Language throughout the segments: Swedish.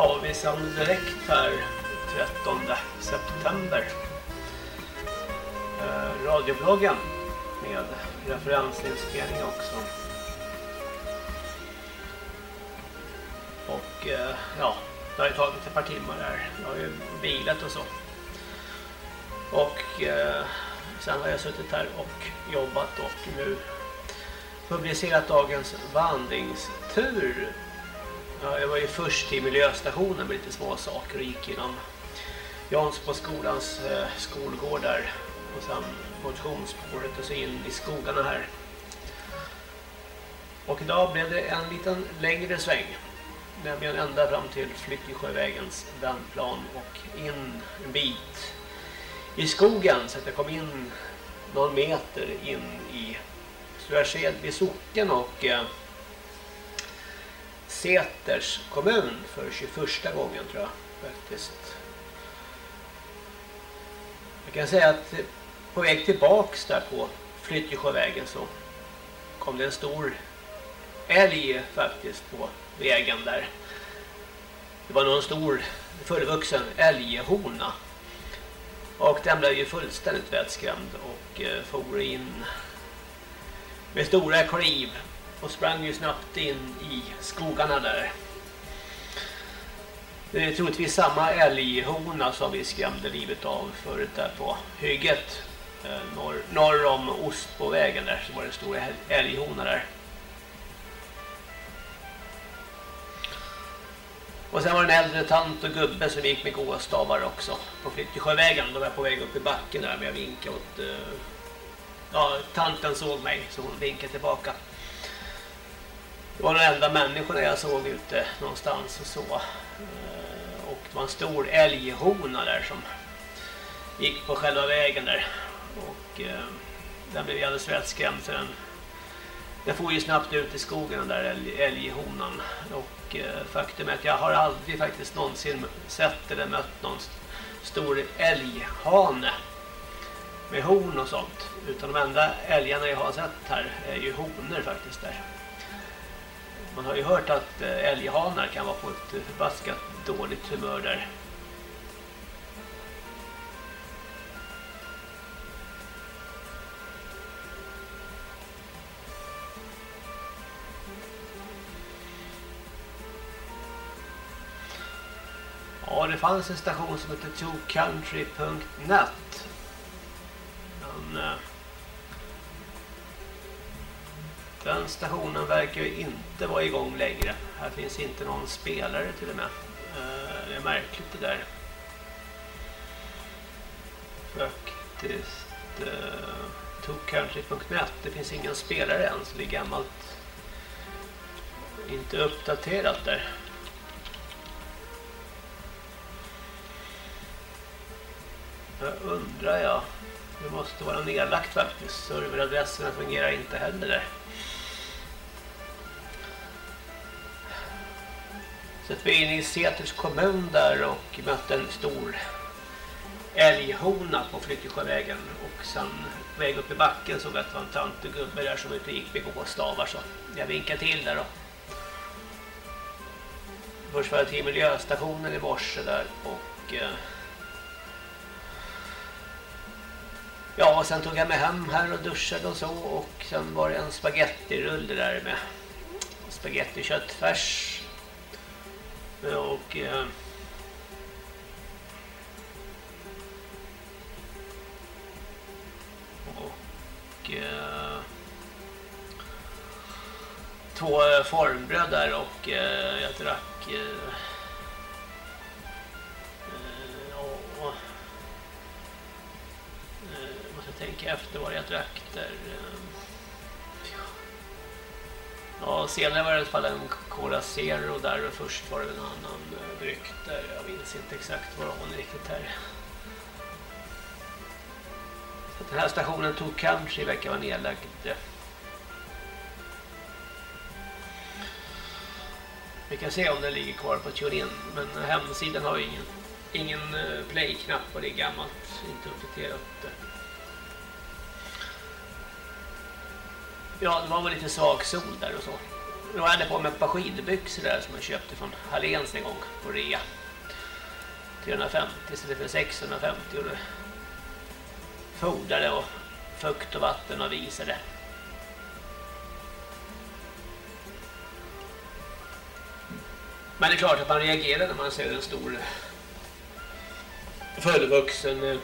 Ja, vi sänder direkt här 13 september. Radiobloggen med referensinspelning också. Och ja, det har ju tagit ett par timmar där. Jag har ju bilat och så. Och sen har jag suttit här och jobbat och nu publicerat dagens vandringstur. Ja, jag var ju först till miljöstationen med lite små saker och gick genom Jansboskolans skolgård där och sen motionsspåret och så in i skogarna här. Och idag blev det en liten längre sväng, nämligen ända fram till Flyttjesjövägens vändplan och in en bit i skogen så att jag kom in någon meter in i Svärdsedby socken och Säters kommun för 21 gången tror jag faktiskt. Jag kan säga att på väg tillbaks där på Flyttjesjövägen så kom det en stor älg faktiskt på vägen där. Det var någon stor fullvuxen älghona. Och den blev ju fullständigt vettskrämd och for in med stora kliv och sprang ju snabbt in i skogarna där. Det är troligtvis samma älghona som vi skrämde livet av förut där på hygget norr om Ostbovägen där, så var det en stor älghona där. Och sen var det en äldre tant och gubbe som gick med gåstavar också på Flyttjesjövägen. De var på väg upp i backen där, men jag vinkade åt... Ja, tanten såg mig så hon vinkade tillbaka. Det var de enda människorna jag såg ute någonstans och så. Och det var en stor älghona där som gick på själva vägen där. Och den blev alldeles vettskrämd så den får ju snabbt ut i skogen den där älghonan. Och faktum är att jag har aldrig faktiskt någonsin sett eller mött någon stor älghane med horn och sånt. Utan de enda älgarna jag har sett här är ju honor faktiskt där. Man har ju hört att älghanar kan vara på ett förbaskat dåligt humör där. Ja, det fanns en station som heter twocountry.net. Men den stationen verkar ju inte vara igång längre. Här finns inte någon spelare till och med. Det är märkligt det där. Faktiskt twocountry.net. Det finns ingen spelare än, så det är gammalt. Inte uppdaterat där. Jag undrar det måste vara nedlagt faktiskt. Serveradresserna fungerar inte heller där. Så att vi är inne i Säters kommun där och mötte en stor älghona på Flyttjesjövägen. Och sen väg upp i backen såg att det var en tant och gubbe där som ute gick med gåstavar. Så jag vinkade till där då. Först var jag till miljöstationen i morse där och... Ja, och sen tog jag mig hem här och duschade och så. Och sen var det en spagettirulle där med spagettiköttfärs. Och... två formbröd där och jag drack... tänka efter vad jag drack där. Ja, senare var det i alla fall en Cola Zero där och först var det en annan dryck där. Jag minns inte exakt vad det var riktigt här. Så den här stationen tog Country verkar vara nedlagd. Vi kan se om den ligger kvar på TuneIn, men hemsidan har ju ingen play-knapp och det är gammalt, inte uppdaterat. Ja, det var väl lite svag sol där och så. Jag hade på mig ett par skidbyxor där som jag köpte från Halléns en gång på rea. 350 istället för 650 och det fodrade och fukt och vatten och visade. Men det är klart att man reagerar när man ser en stor fullvuxen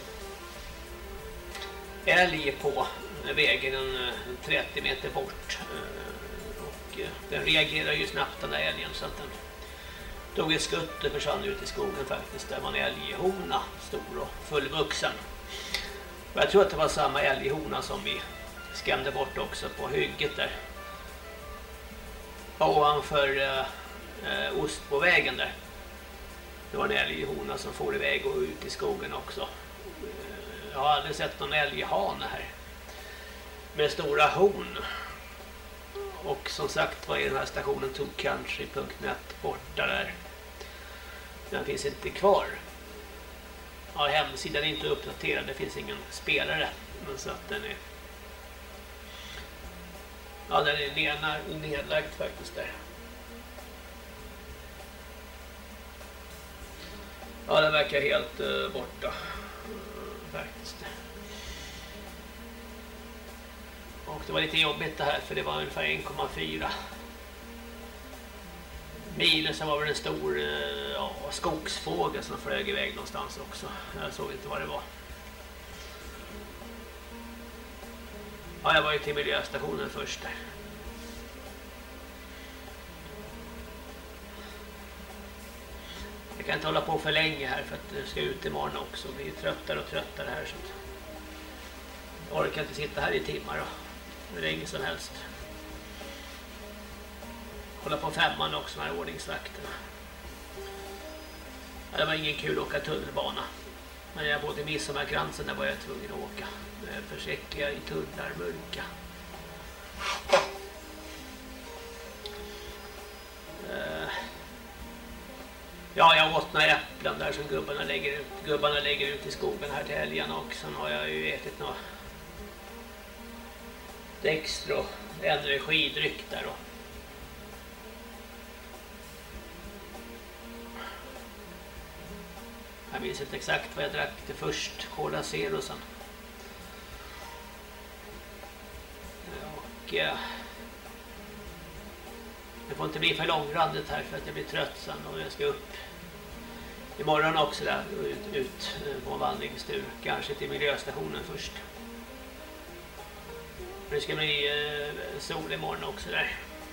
älg på vägen en 30 meter bort. Och den reagerar ju snabbt den där älgen så att den tog ett skutt och försvann ut i skogen faktiskt. Där var en älghona, stor och fullvuxen. Och jag tror att det var samma älghona som vi skrämde bort också på hygget där. Ovanför Ostbovägen där. Det var en älghona som får iväg och ut i skogen också. Jag har aldrig sett någon älghane här. Med stora horn. Och som sagt var i den här stationen tokcountry.net borta där. Den finns inte kvar. Ja, hemsidan är inte uppdaterad. Det finns ingen spelare. Men så att den är... Ja, den är nedlagd faktiskt där. Ja, den verkar helt borta. Faktiskt. Och det var lite jobbigt det här för det var ungefär 1,4 mil. Så var det en stor skogsfågel som flög iväg någonstans också. Jag såg inte vad det var. Ja, jag var ju till miljöstationen först där. Jag kan inte hålla på för länge här för att jag ska ut imorgon också. Vi är tröttare och tröttare här så att jag orkar inte sitta här i timmar då. Det är inget som helst. Hålla på 5:an också med ordningsvakterna. Ja, det var ingen kul att åka tunnelbana. Men jag bodde i Midsommarkransen där var jag tvungen att åka. Försäkra i tunnlar mörka. Ja, jag åt några äpplen där som gubbarna lägger ut i skogen här till helgen och sen har jag ju ätit några extra och energidryck där då. Jag minns inte exakt vad jag drack det först. Cola Zero sen. Och det får inte bli för långrandigt här för att jag blir trött sen och jag ska upp imorgon också där ut på en vandringstur. Kanske till miljöstationen först. Det ska bli sol imorgon också där.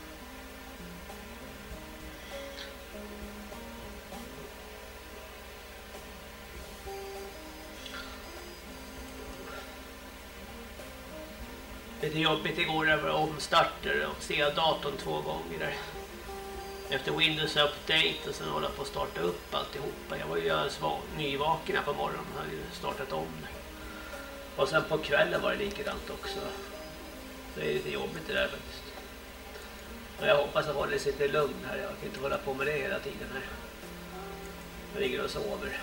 Lite jobbigt igår över omstarter och se datorn 2 gånger där. Efter Windows Update och sen hålla på att starta upp alltihopa. Jag var ju nyvaken här på morgonen och hade startat om det. Och sen på kvällen var det likadant också. Det är lite jobbigt det där faktiskt. Och jag hoppas att hålla sig lite lugn här. Jag kan inte hålla på med det hela tiden här. Jag ligger och sover.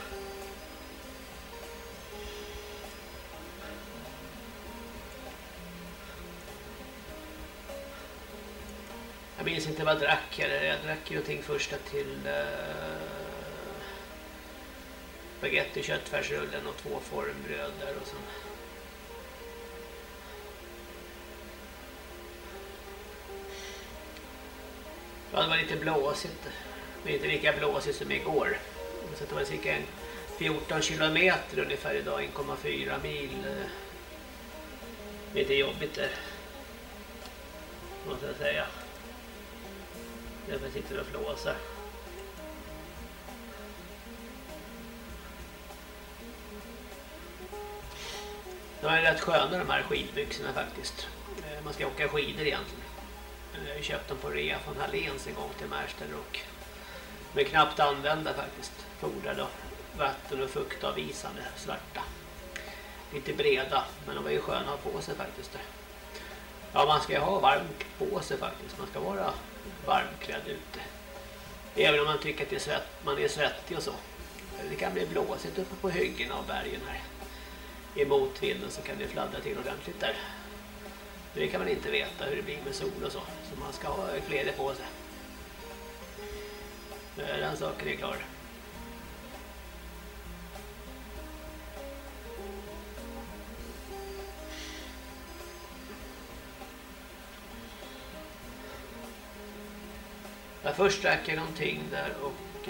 Jag minns inte vad jag drack. Jag drack ju någonting första till spaghetti, köttfärsrullen och 2 formbröd där och så. Ja, det var lite blåsigt. Det var inte lika blåsigt som igår. Så det var cirka 14 kilometer ungefär idag, 1,4 mil. Lite jobbigt där. Måste jag säga. Jag sitter och flåsar. De är rätt sköna de här skidbyxorna faktiskt. Man ska åka skidor egentligen. Jag har köpt dem på rea från Halléns en gång till Märsta och med knappt använda faktiskt. Fodrade vatten och fuktavvisande svarta. Lite breda, men de var ju sköna att ha på sig faktiskt. Ja, man ska ju ha varmt på sig faktiskt. Man ska vara varmklädd ute. Även om man tycker att man är svettig och så. Det kan bli blåsigt uppe på hyggen av bergen här. I motvinden så kan det fladdra till ordentligt där. Det kan man inte veta hur det blir med sol och så. Så man ska ha kläder på sig. Den saken är klar. Jag först drack jag någonting där och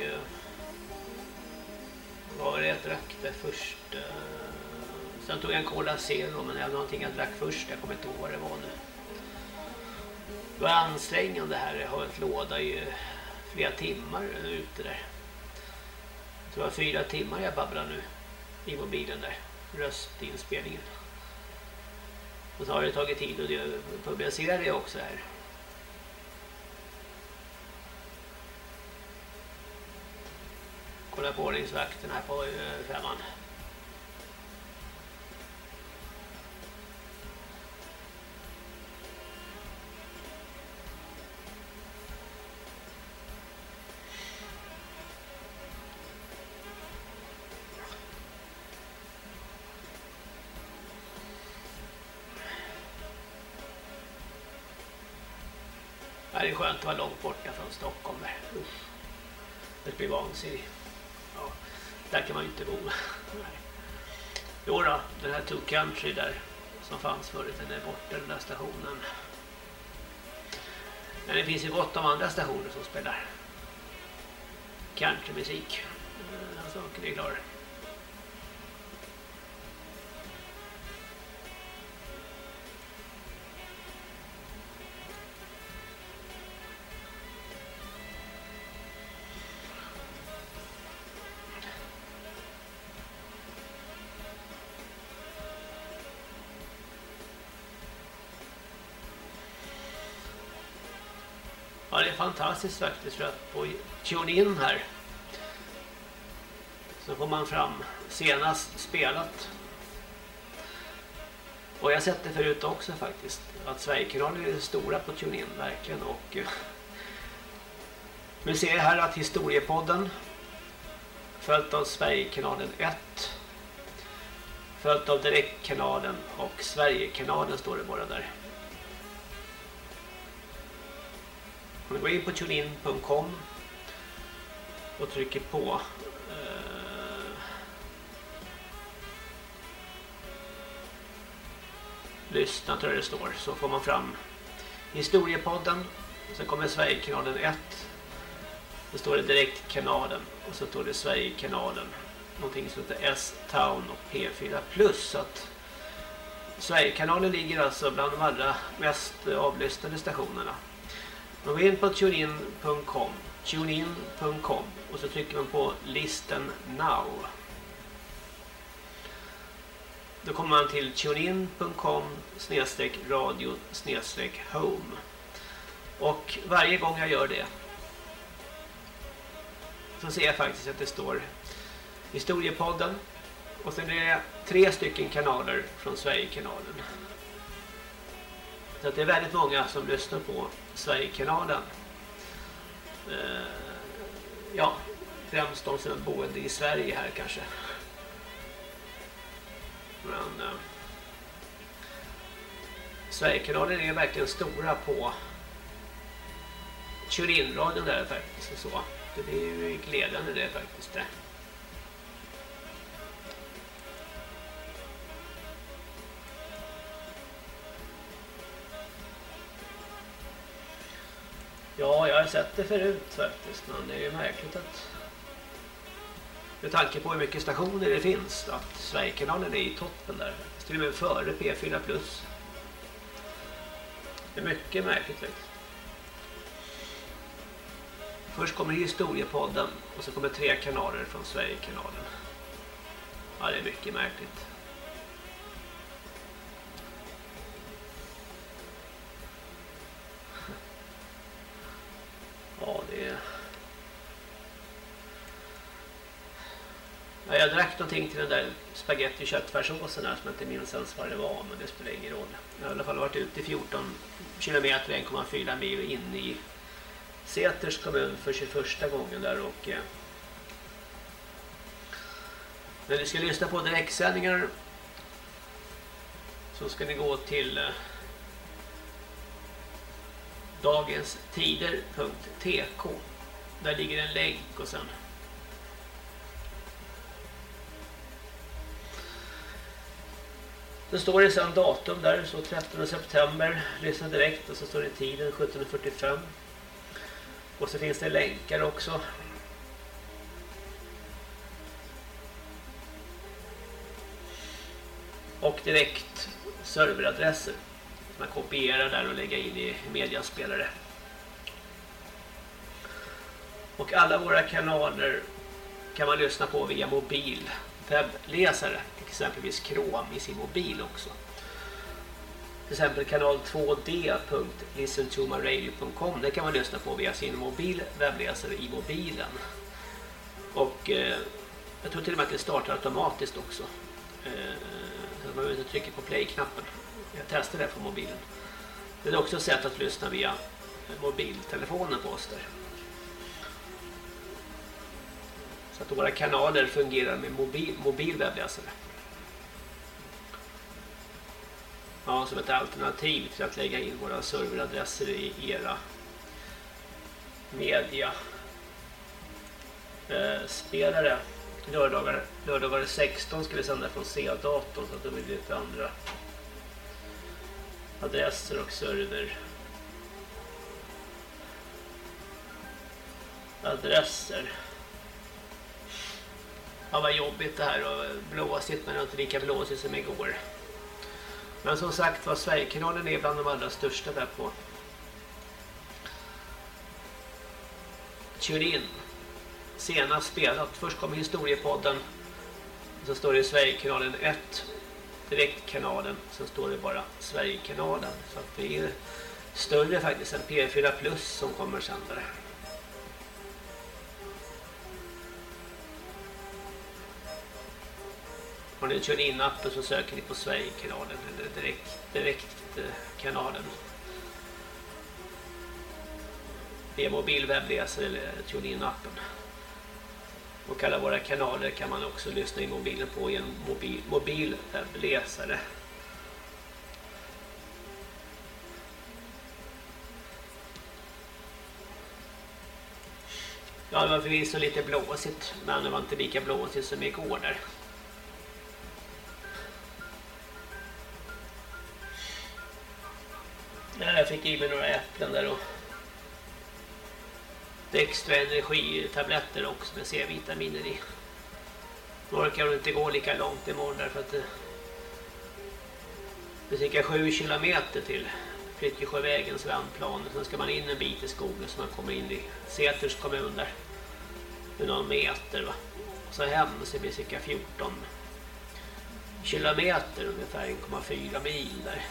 vad var det jag drack det först? Sen tog jag en Cola Zero, men det var någonting jag drack först. Jag kommer inte ihåg vad det var nu. Det var ansträngande här. Jag har ett låda i flera timmar ute där. Så det var 4 timmar jag babblar nu i mobilen där. Röstinspelningen. Och så har det tagit tid att publicera det också här. Kolla på ordningsvakten här på 5:an. Det är skönt att vara långt borta från Stockholm där. Det blir vansinnigt. Ja, där kan man ju inte bo. Nej. Jo då, den här Two Country där som fanns förut, den är borta, den där stationen. Men det finns ju gott om andra stationer som spelar countrymusik. Den saken är klar. Ja, det är fantastiskt faktiskt, för att på TuneIn här så får man fram senast spelat. Och jag har sett det förut också faktiskt, att Sverigekanalen är stora på TuneIn verkligen. Och nu ser jag här att Historiepodden följt av Sverigekanalen 1, följt av Direktkanalen och Sverigekanalen står det bara där. Man går in på tunein.com och trycker på lyssna, tror jag det står, så får man fram Historiepodden. Sen kommer Sverigekanalen 1, så står det Direktkanalen och så står det Sverigekanalen, någonting som heter S-Town och P4 Plus. Att Sverigekanalen ligger alltså bland de allra mest avlyssnade stationerna. Man går in på tunein.com och så trycker man på Listen Now. Då kommer man till tunein.com/radio/home. Och varje gång jag gör det så ser jag faktiskt att det står Historiepodden och sen är det 3 stycken kanaler från Sverigekanalen. Så att det är väldigt många som lyssnar på Sverigekanalen. Ja, främst de som är boende i Sverige här kanske. Men Sverigekanalen är verkligen stora på TuneIn-radion där faktiskt. Och så. Det är ju glädjande det faktiskt det. Ja, jag har sett det förut faktiskt, men det är ju märkligt att med tanke på hur mycket stationer det finns att Sverigekanalen är i toppen där. Till och med före P4 Plus. Det är mycket märkligt faktiskt. Först kommer Historiepodden och så kommer 3 kanaler från Sverigekanalen. Ja, det är mycket märkligt. Ja, det är... Ja, jag drack någonting till den där spaghetti köttfärssåsen här som jag inte minns ens vad det var, men det spelar ingen roll. Jag har i alla fall varit ute i 14 kilometer, 1,4 mil in i Säters kommun för 21 gången där. Och när ni ska lyssna på direktsändningar så ska ni gå till dagenstider.tk. Där ligger en länk och sen så står det sen datum där, så 13 september, lyssna direkt, och så står det tiden 17:45. Och så finns det länkar också. Och direkt serveradresser. Man kopierar där och lägger in i mediaspelare. Och alla våra kanaler kan man lyssna på via mobil webbläsare, exempelvis Chrome i sin mobil också. Till exempel kanal 2d.listentomaradio.com, det kan man lyssna på via sin mobil webbläsare i mobilen. Och jag tror till och med att det startar automatiskt också. Så man behöver inte trycka på play-knappen. Jag testade det på mobilen. Det är också ett sätt att lyssna via mobiltelefonen på oss där. Så att våra kanaler fungerar med mobil webbläsare. Ja, som ett alternativ till att lägga in våra serveradresser i era media spelare. Lördagar 16 ska vi sända från C-datorn, så att det blir lite andra adresser och serveradresser. Ja, vad jobbigt det här, och blåsigt, men inte lika blåsigt som igår. Men som sagt, vad Sverigekanalen är bland de allra största där på TuneIn. Senast spelat. Först kom historiepodden. Så står det Sverigekanalen 1. Direktkanalen. Så står det bara Sverigekanalen. Så att det är större faktiskt än P4 Plus som kommer sen där. Har ni TuneIn-appen så söker ni på Sverigekanalen eller direktkanalen. Det är mobilwebbläsare eller TuneIn-appen. Och alla våra kanaler kan man också lyssna i mobilen på i en mobilwebbläsare. Ja, det var förvisso lite blåsigt, men det var inte lika blåsigt som igår där. Jag fick i mig några äpplen där och extra energitabletter också med C-vitaminer i. Nu orkar jag inte gå lika långt imorgon därför att det är cirka 7 kilometer till Flyttjesjövägens vändplan. Sen ska man in en bit i skogen så man kommer in i Säters kommun där. Det är någon meter, va. Och så hem så blir det cirka 14 kilometer, ungefär 1,4 mil där.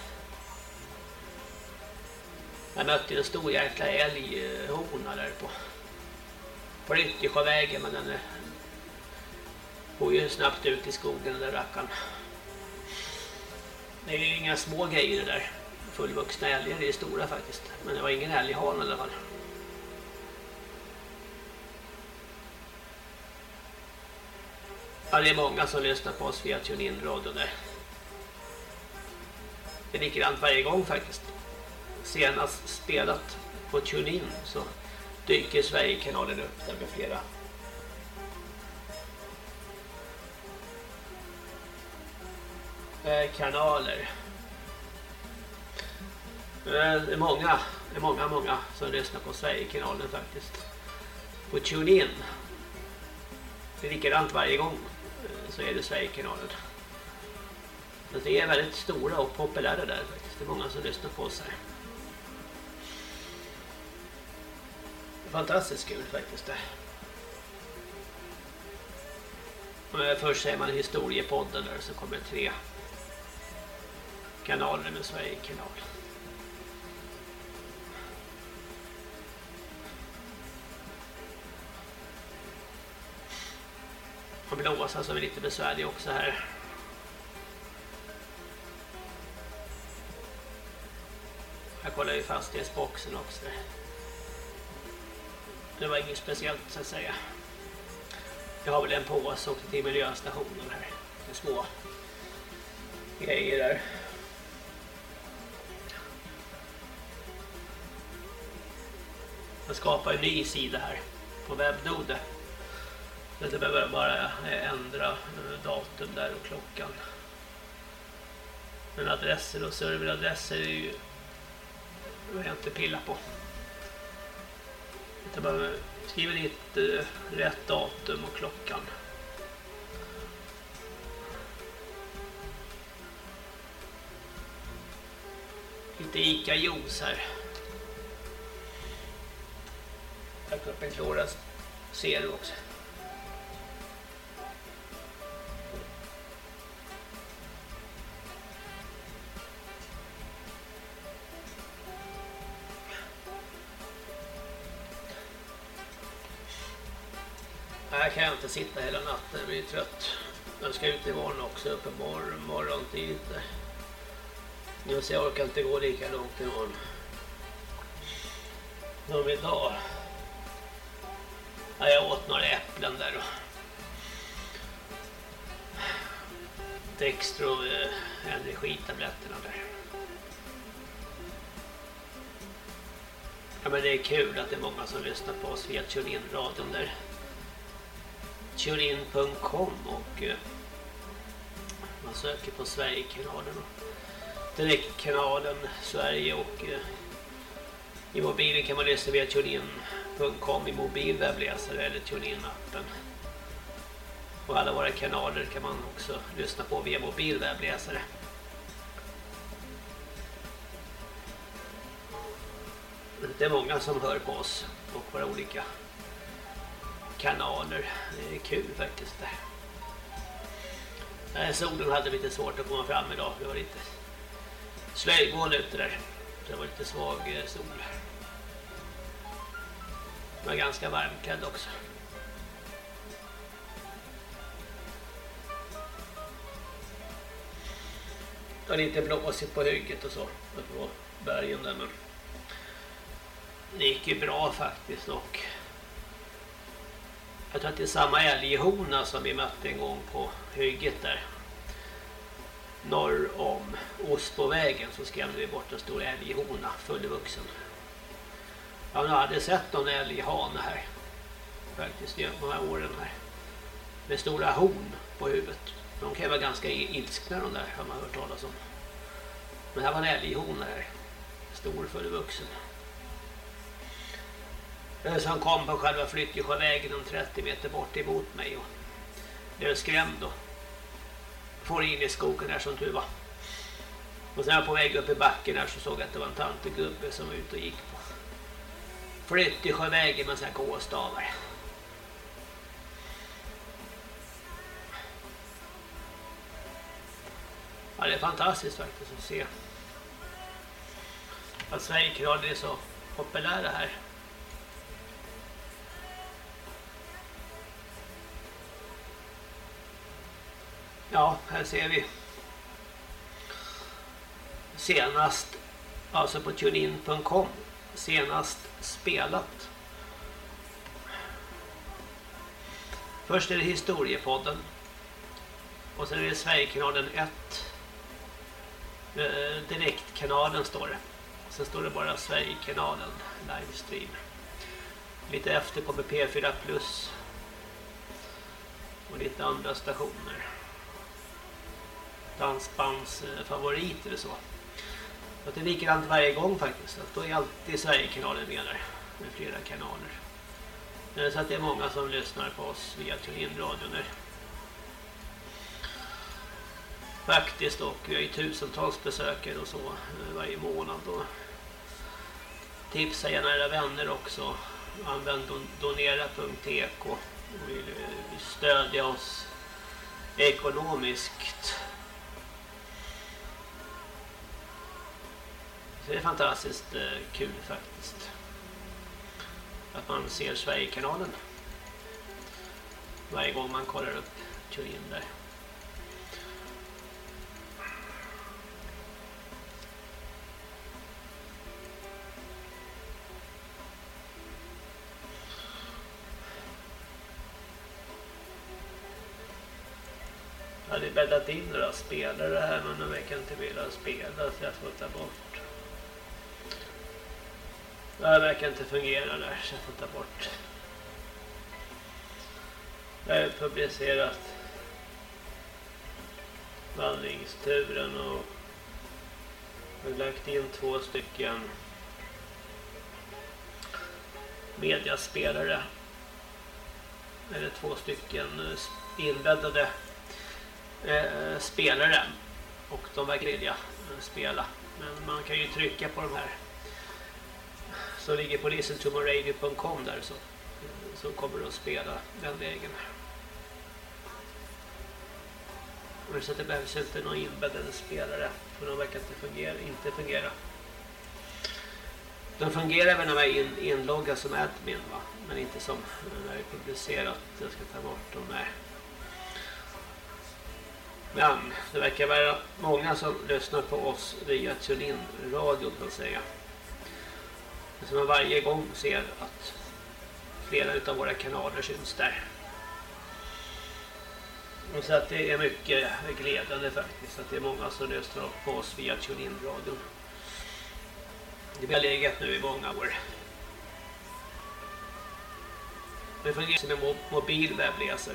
Jag mötte en stor jäkla älghona där på Flyttjesjövägen, men den går ju snabbt ut i skogen, den där rackaren. Det är ju inga små grejer det där. Fullvuxna älgar, det är stora faktiskt. Men det var ingen älghan i alla fall. Ja, det är många som lyssnar på oss via TuneIn-radio där. Det är likadant varje gång faktiskt. Senast spelat på TuneIn så dyker Sverigekanalen upp där med flera kanaler. Det är många som lyssnar på Sverigekanalen faktiskt. På TuneIn. Det är likadant varje gång så är det Sverigekanalen. Men det är väldigt stora och populära där faktiskt. Det är många som lyssnar på oss här. Fantastiskt kul faktiskt det. Först säger man historiepodden där, så kommer 3 kanaler med Sverigekanal. Och blåsa som är lite besvärlig också här. Jag kollar ju fastighetsboxen också. Det var inget speciellt så att säga. Jag har väl en påse också till miljöstationen här. Det är små grejer där. Jag skapar en ny sida här på webbnode. Det behöver bara ändra datum där och klockan. Men adresser och serveradresser är ju jag inte pilla på. Jag bara skriver dit rätt datum och klockan. Lite Ica-juice här. Jag tar upp en Klora Zero också. Här kan jag inte sitta hela natten, jag blir trött. Jag ska ut imorgon också, uppe morgon tidigt där. Nu så jag orkar inte gå lika långt imorgon. Som idag. Ja, jag åt några äpplen där då. Dextro energitabletterna där. Ja, men det är kul att det är många som lyssnar på oss via TuneIn-radion där. TuneIn.com och man söker på Sverigekanalen och direktkanalen Sverige och i mobilen kan man lyssna via TuneIn.com i mobilwebbläsare eller TuneIn-appen. Och alla våra kanaler kan man också lyssna på via mobilwebbläsare. Det är många som hör på oss och våra olika kanaler. Det är kul faktiskt det. Solen hade lite svårt att komma fram idag. Det var lite slöjmoln ute där. Det var lite svag sol. Det var ganska varmklädd också. Det var lite blåsigt på hygget och så. På bergen där, men det gick ju bra faktiskt. Och jag tror att det är samma älghona som vi mötte en gång på hygget där. Norr om Osbovägen så skrämde vi bort en stor älghona, fullvuxen. Jag hade sett någon älghane här. Faktiskt i de här åren här. Med stora horn på huvudet. De kan vara ganska ilskna de där, har man hört talas om. Men här var en älghona här. Stor fullvuxen. Som kom på själva Flyttjesjövägen 30 meter bort emot mig och blev skrämd och får in i skogen där som tur var. Och sen på väg upp i backen där så såg jag att det var en tantegubbe som var ute och gick på Flyttjesjövägen med sådana här gåstavar. Ja, det är fantastiskt faktiskt att se att Sverigekanalen är så populära här. Ja, här ser vi senast, alltså på tunein.com, senast spelat. Först är det Historiepodden och sen är det Sverigekanalen 1, direktkanalen står det. Sen står det bara Sverigekanalen livestream. Lite efter kommer P4 Plus och lite andra stationer. Dansbands favoriter och så. Så det är likadant varje gång faktiskt. Att då är alltid Sverigekanalen med där. Med flera kanaler. Så att det är många som lyssnar på oss via TuneIn-radion där. Faktiskt, och vi har ju tusentals besökare och så varje månad. Och tipsa gärna era vänner också. Använd donera.tk och vill stödja oss ekonomiskt. Så det är fantastiskt kul faktiskt att man ser Sverigekanalen varje gång man kollar upp TuneIn där. Jag hade bäddat in några spelare här, men de verkar inte vilja spela så jag får ta bort. Det verkar inte fungera där, så jag får ta bort. Jag har publicerat vandringsturen och har lagt in 2 stycken mediaspelare. Eller 2 stycken inbäddade spelare. Och de verkar vilja spela. Men man kan ju trycka på de här. Så ligger på listentomoradio.com där så kommer det att spela den vägen. Så det behövs inte någon inbäddade spelare. För de verkar inte fungera. De fungerar väl när man är inloggad som admin, va? Men inte som när det är publicerat. Jag ska ta bort dem där. Men det verkar vara många som lyssnar på oss via TuneIn-radion, kan säga. Så man varje gång ser att flera utav våra kanaler syns där. Och så att det är mycket glädjande faktiskt att det är många som lyssnar på oss via TuneIn-radion. Det har legat nu i många år. Det fungerar som en mobil webbläsare.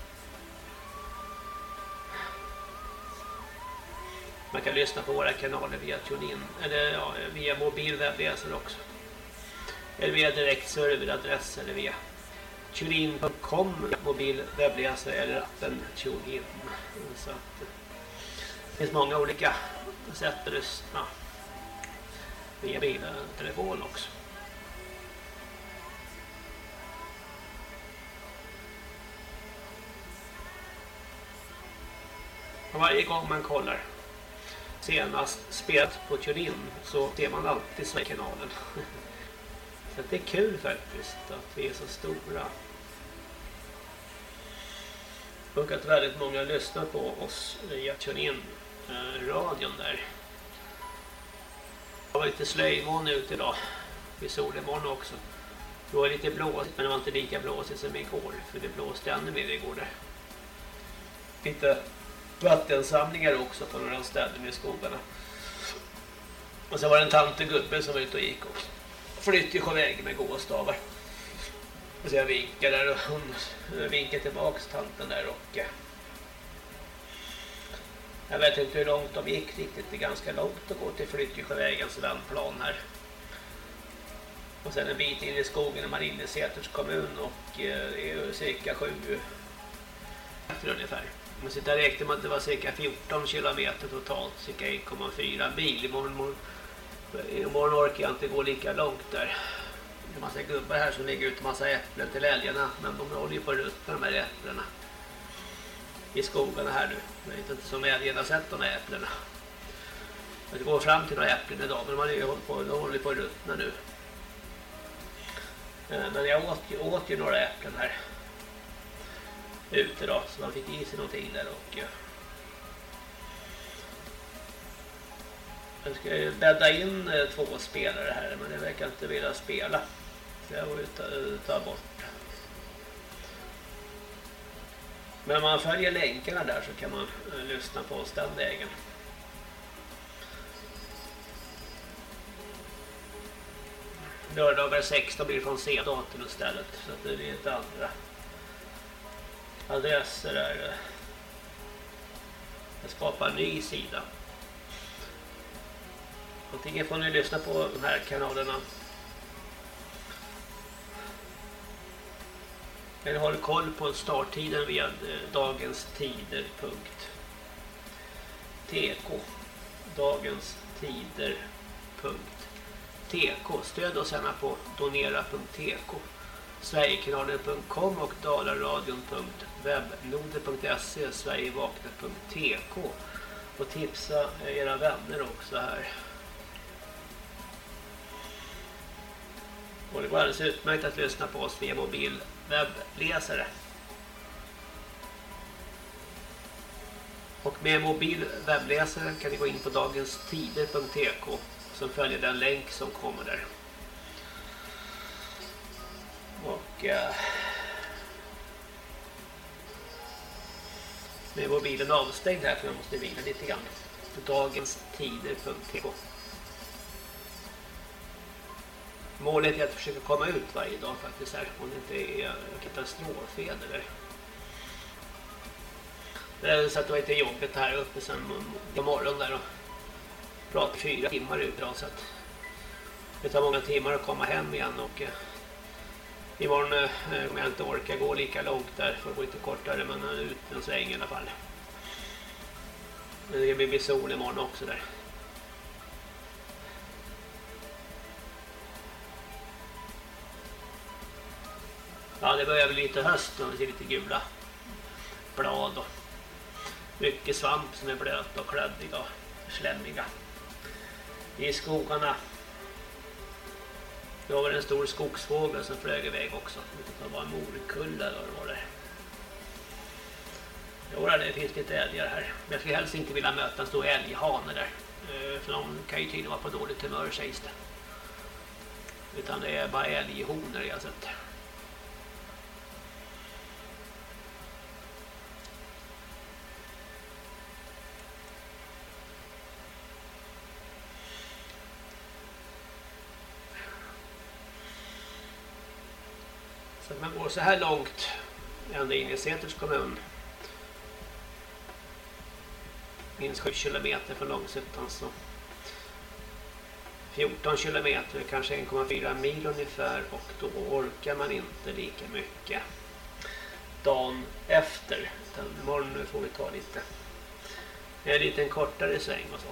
Man kan lyssna på våra kanaler via TuneIn, eller ja, via mobil webbläsare också. Eller via direkt serveradress eller via TuneIn.com mobil webbläsare eller appen TuneIn. Så att det finns många olika sätt att lyssna via mobiltelefon också. Och varje gång man kollar senast spelat på TuneIn så ser man alltid Sverigekanalen. Så det är kul faktiskt att vi är så stora. Och att väldigt många lyssnar på oss via TuneIn-radion där. Det var lite slöjmån ut idag. Vi sol imorgon också. Det var lite blåsigt, men det var inte lika blåsigt som igår. För det blåste ännu mer igår där. Lite vattensamlingar också på några ställen i skogarna. Och så var det en tant och gubbe som var ute och gick också. Flyttade sjöväg med gåstavar. Och så jag vinkade där och hon vinkade tillbaks tanten där och jag vet inte hur långt de gick riktigt. Det är ganska långt att gå till Flyttjesjövägens vändplan här. Och sen en bit in i skogen i Marinesäters kommun och är cirka 7 ungefär. Men så där räknade man att det var cirka 14 kilometer totalt, cirka 1,4 bil. Imorgon orkar jag inte gå lika långt där. Det är en massa gubbar här som lägger ut en massa äpplen till älgarna, men de håller ju på att ruttna de här äpplena i skogarna här nu. Jag vet inte som älgarna har sett de här äpplena. Det går fram till några äpplen idag, men de håller på att ruttna nu. Men jag åt ju några äpplen här ute då, så man fick i sig någonting där och jag ska bädda in 2 spelare här, men det verkar inte vilja spela. Så jag får ta bort. Men om man följer länkarna där så kan man lyssna på oss den vägen. Lördagar 16 blir från C-datorn istället, så att det är lite andra adresser där. Jag skapar en ny sida. Antingen får ni lyssna på de här kanalerna. Eller håll koll på starttiden via dagenstider.tk. Dagenstider.tk. Stöd oss gärna på donera.tk. Sverigekanalen.com och dalaradion.webnode.se, Sverigevakna.tk. Och tipsa era vänner också här. Och det går alldeles utmärkt att lyssna på oss via mobil webbläsare. Och med mobil webbläsare kan ni gå in på dagenstider.tk som följer den länk som kommer där. Och med mobilen avstängd här för jag måste vila lite grann. Dagenstider.tk. Målet är att försöka komma ut varje dag faktiskt här. Om det inte är katastrofväder. Så att det var lite jobbigt här uppe sen på morgonen där och pratade 4 timmar ut då, så att det tar många timmar att komma hem igen och imorgon kommer jag inte orka gå lika långt där för att gå lite kortare, men ut en sväng i alla fall. Men det blir sol imorgon också där. Ja, det börjar bli lite höst och det ser lite gula blad och mycket svamp som är blöta och kladdiga och slämmiga i skogarna. Det var en stor skogsfågel som flög iväg också. Det var en morkulla eller vad det var. Jo, det finns lite älgar här. Men jag skulle helst inte vilja möta en stor älghane där. För de kan ju tydligen vara på dåligt humör, sägs det. Utan det är bara älghonor jag har sett. Så att man går så här långt ända in i Säters kommun. Minst 7 kilometer från Långshyttan, så 14 kilometer, kanske 1,4 mil ungefär, och då orkar man inte lika mycket dagen efter. Utan imorgon får vi ta en liten kortare sväng och så.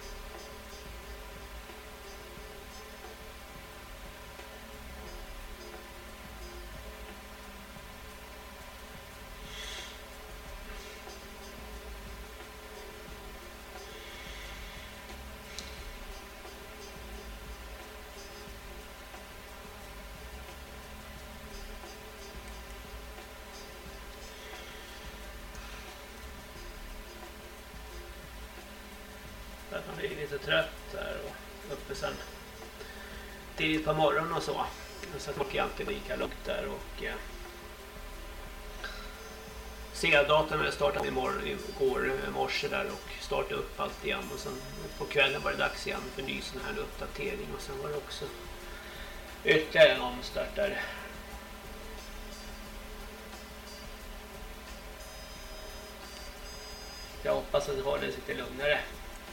Att man blir lite trött där och uppe sen tidigt på morgonen och så. Så att man kan inte lika långt där och C-datorn startade igår morse där och startade upp allt igen, och sen på kvällen var det dags igen för ny sån här uppdatering, och sen var det också ytterligare en omstart där. Jag hoppas att det håller sig lite lugnare.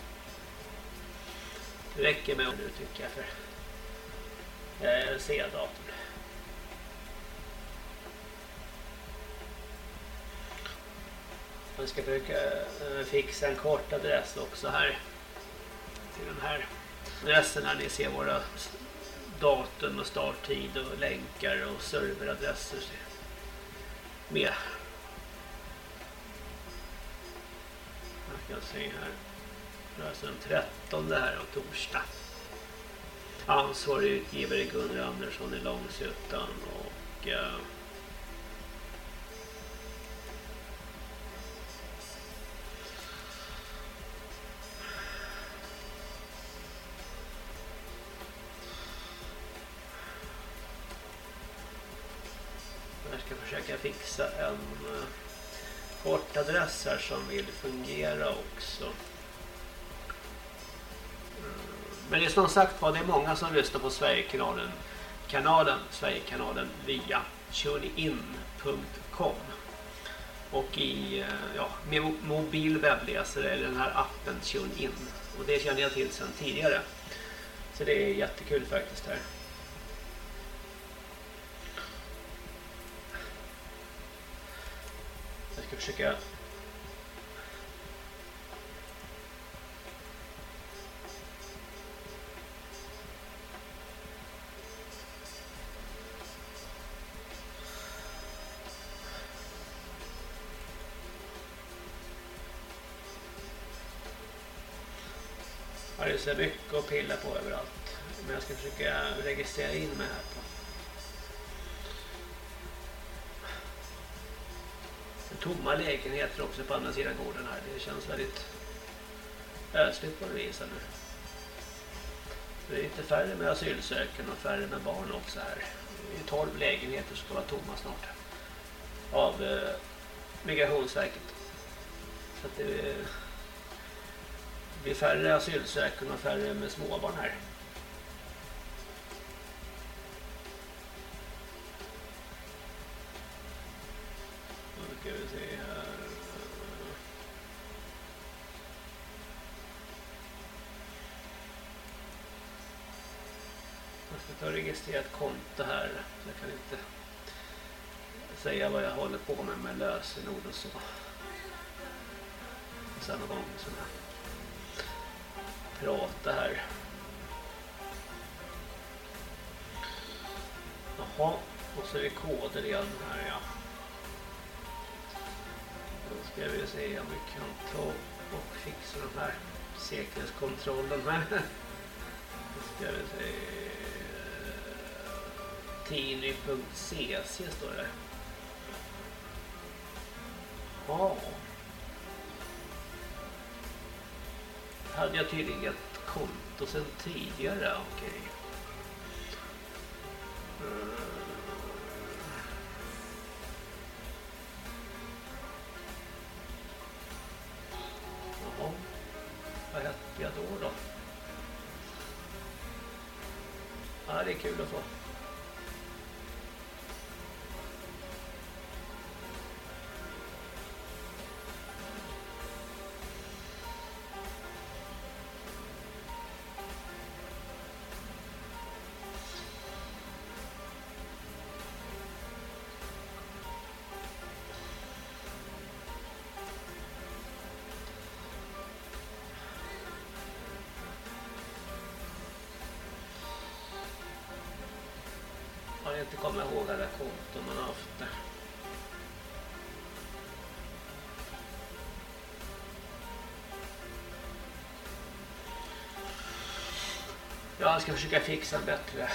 Det räcker med nu tycker jag för C-datorn. Jag ska försöka fixa en kort adress också här till den här adressen när ni ser våra datum och starttid och länkar och serveradresser med. Jag kan se här. Det är alltså den 13 här och torsdag. Ansvarig utgivare Gunnar Andersson i Långshyttan och jag ska försöka fixa en kortadress här som vill fungera också. Men det är som sagt var, det är många som lyssnar på Sverigekanalen via tunein.com och i med mobil webbläsare eller den här appen TuneIn, och det känner jag till sedan tidigare, så det är jättekul faktiskt här. Jag ska försöka det är så mycket att pilla på överallt. Men jag ska försöka registrera in mig här på. Tomma lägenheter också på andra sidan gården här. Det känns väldigt ödsligt på det viset nu. Det är lite färre med asylsökande och färre med barn också här. Det är 12 lägenheter som ska vara tomma snart. Av Migrationsverket. Så att det blir färre asylsökande och färre med småbarn här. vi se här. Jag ska ta och registrera ett konto här. Så jag kan inte säga vad jag håller på med lösenord och så. Och samma gång som jag pratar här. Jaha, och så är det koder igen här, ja. Då ska vi se om vi kan ta och fixa den här säkerhetskontrollen här. Då ska vi se. Tiny.cc står det. Ja. Hade jag tydligen ett konto sedan tidigare, okej. Jaha. Vad hette jag då? Ja, det är kul att få. Jag inte kommer ihåg alla konton man har haft det. Jag ska försöka fixa en bättre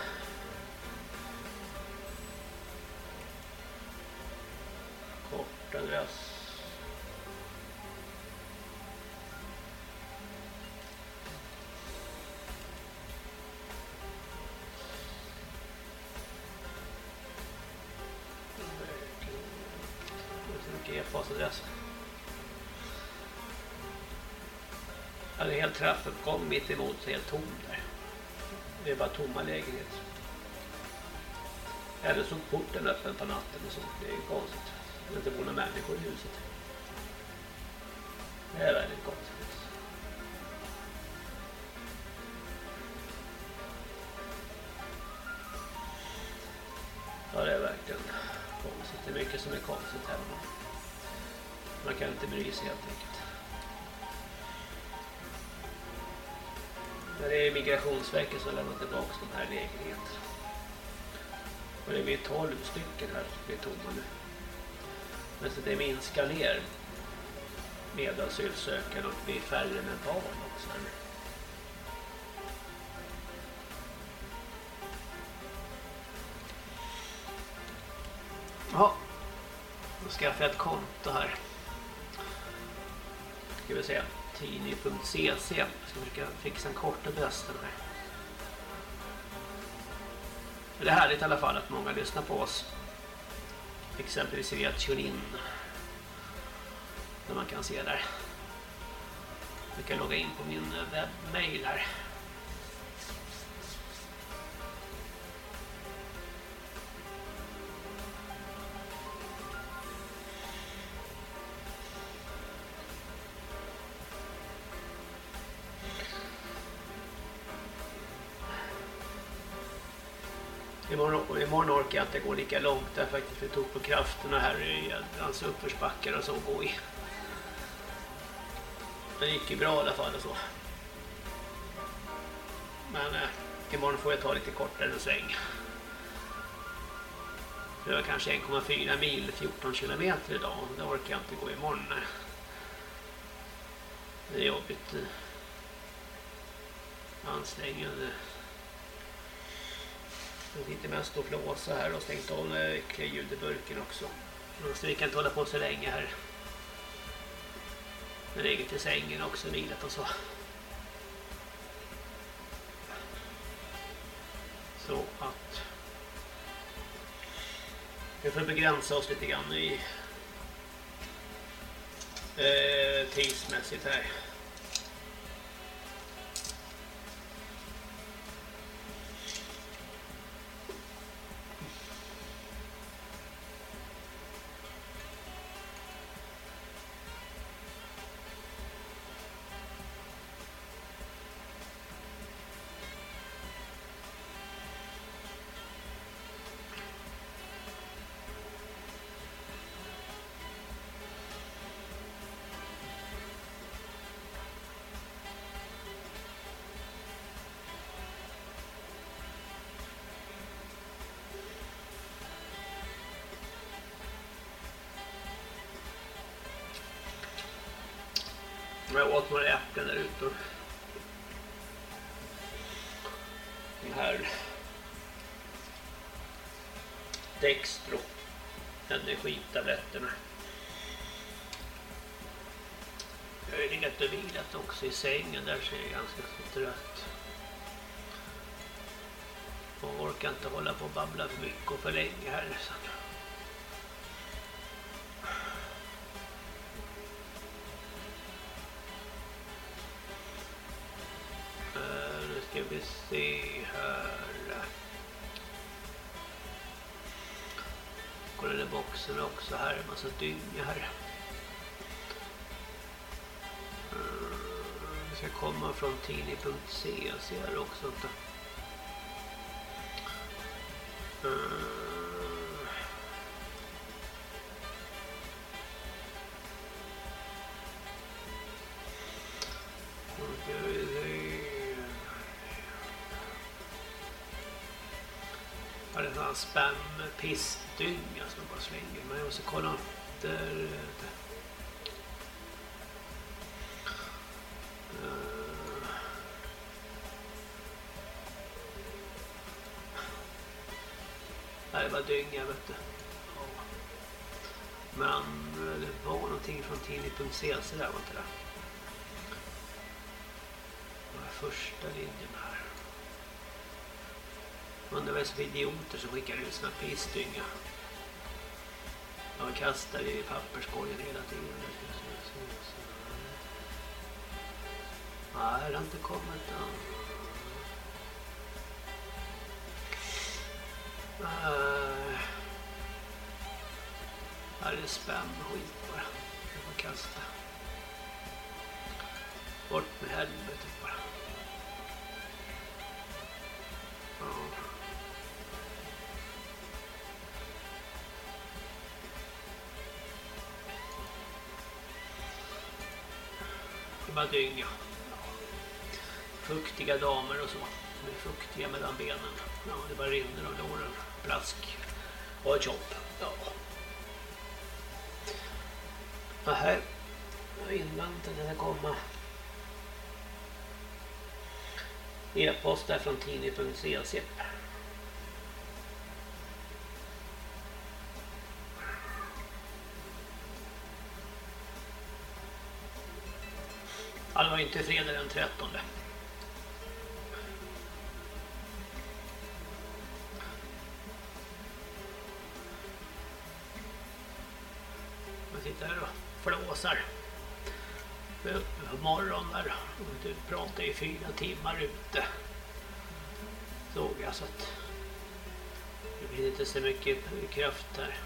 kortadress. E-postadress. Det är helt trappuppgång mitt emot, så helt tom där. Det är bara tomma lägenheter. Eller så porten öppen på natten och så. Det är konstigt. Det inte bor några människor i huset. Det är väldigt konstigt. Ja, det är verkligen konstigt. Det är mycket som är konstigt här. Man kan inte bry sig helt enkelt. Men det är Migrationsverket som lämnar tillbaka de här lägenheterna. Och det blir 12 stycken här som blir tomma nu. Men så det minskar ner med asylsökande och det blir färre med barn också. Ja, då skaffar jag ett konto här. Ska vi se, tiny.cc. Jag ska försöka fixa en kort adress här. Det är härligt i alla fall att många lyssnar på oss. Exempelvis via TuneIn. Där man kan se där. Jag kan logga in på min webbmail här. Imorgon orkar jag inte gå lika långt där faktiskt, för tog på krafterna här i alltså uppförsbackar och så gå i. Det gick ju bra i alla fall och så. Men imorgon får jag ta lite kortare en sväng. Det var kanske 1,4 mil, 14 kilometer idag. Det orkar jag inte gå imorgon. Det är jobbigt. Ansträngande. Jag sitter mest och flåsa här och stängt av äckliga ljud i burken också. Så vi kan inte hålla på så länge här. Men ligger till sängen också, vilat och så. Så att vi får begränsa oss lite grann i tidsmässigt här. Jag åt några äpplen där ute. Den här Dextro energitabletterna. Jag har legat och vilat också i sängen, där ser jag ganska så trött. Och orkar inte hålla på och babbla för mycket och för länge här. Så. Nu ska vi se här. Kolla den boxen också här, en massa dynga här. Det ska komma från tini.se, ser här också. Ja, det är en spam-pissdynga som bara slänger. Men jag måste kolla där. Det var dynga, vet du. Men det var någonting från tini.se där, var inte det? Det var första linjen här. Men det var så idioter som skickar ut sina pissdynga. De kastar i papperskorgen hela tiden. Nej, det har inte kommit än. Det är spam och skit bara. Jag får kasta. Bort med helvetet bara. Ja. Det är bara dynga. Fuktiga damer och så. De är fuktiga mellan benen. Ja, det bara rinner av låren. Plask. Och ett chopp. Ja. Och här. Inväntar den komma. E-post där från tini.se. Ja, det var inte fredag den 13. Man sitter här och flåsar. På morgonen där. Du pratar i 4 timmar ute. Såg jag, så att det blir inte så mycket kraft här.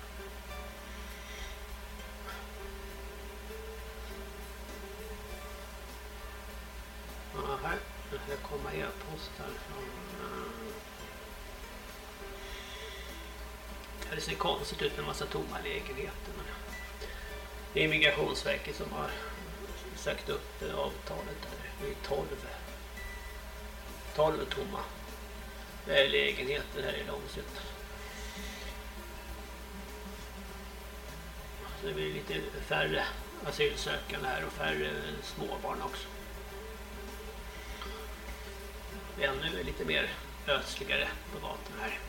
Ja, här. Nu ska jag komma e-post här från... Det ser konstigt ut med en massa tomma lägenheter. Men det är Migrationsverket som har sagt upp avtalet där. Det är 12 tomma lägenheter här i Långshyttan. Så det blir lite färre asylsökande här och färre småbarn också. Ännu lite mer ödsligare på gatorna här.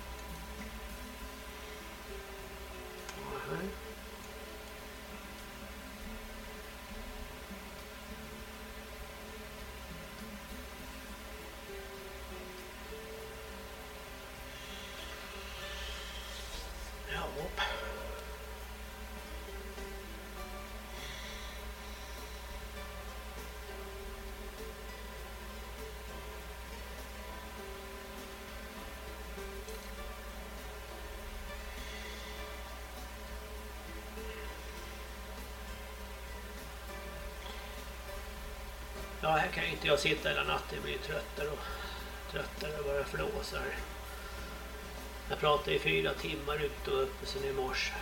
Ja, här kan inte jag sitta hela natten. Jag blir tröttare och bara flåsar. Jag pratar i 4 timmar ut och uppe sen i morse.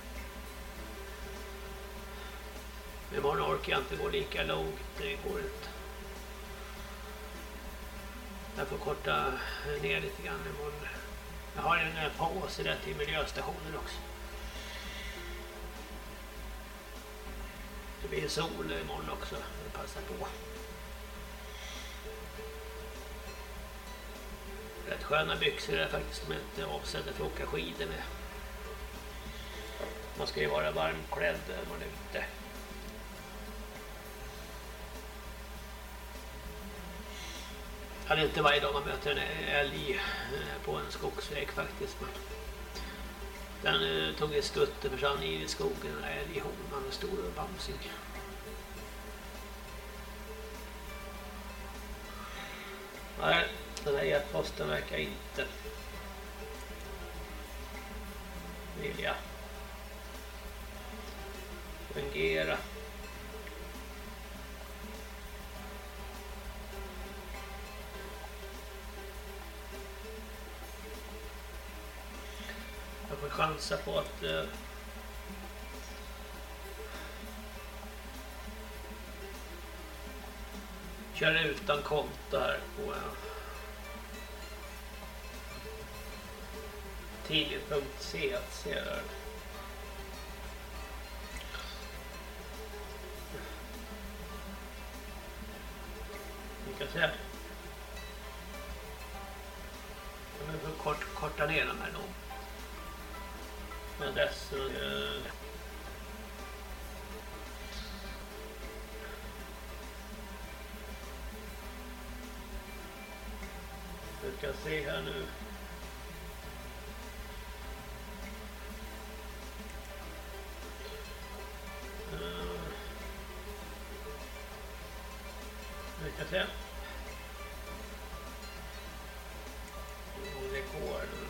Imorgon orkar jag inte gå lika långt. Det går inte. Jag får korta ner lite grann imorgon. Jag har en påse där till miljöstationen också. Det blir sol imorgon också. Jag passar på. Rätt sköna byxor är faktiskt som inte avsedda för att åka skidor med. Man ska ju vara varmklädd när man är ute. Jag hade inte varje dag man möter en älg på en skogsväg faktiskt. Men den tog ett skutt och försvann i skogen. Den där älghonan med stor och bamsing. Nej, den där e-posten verkar inte vilja fungera. Jag får chansa på att köra utan konto här på tidning.cc där. Vi kan se. Jag får korta ner de här då. Adressen. Vi ska se här nu. Vi ska se. Och det går nu.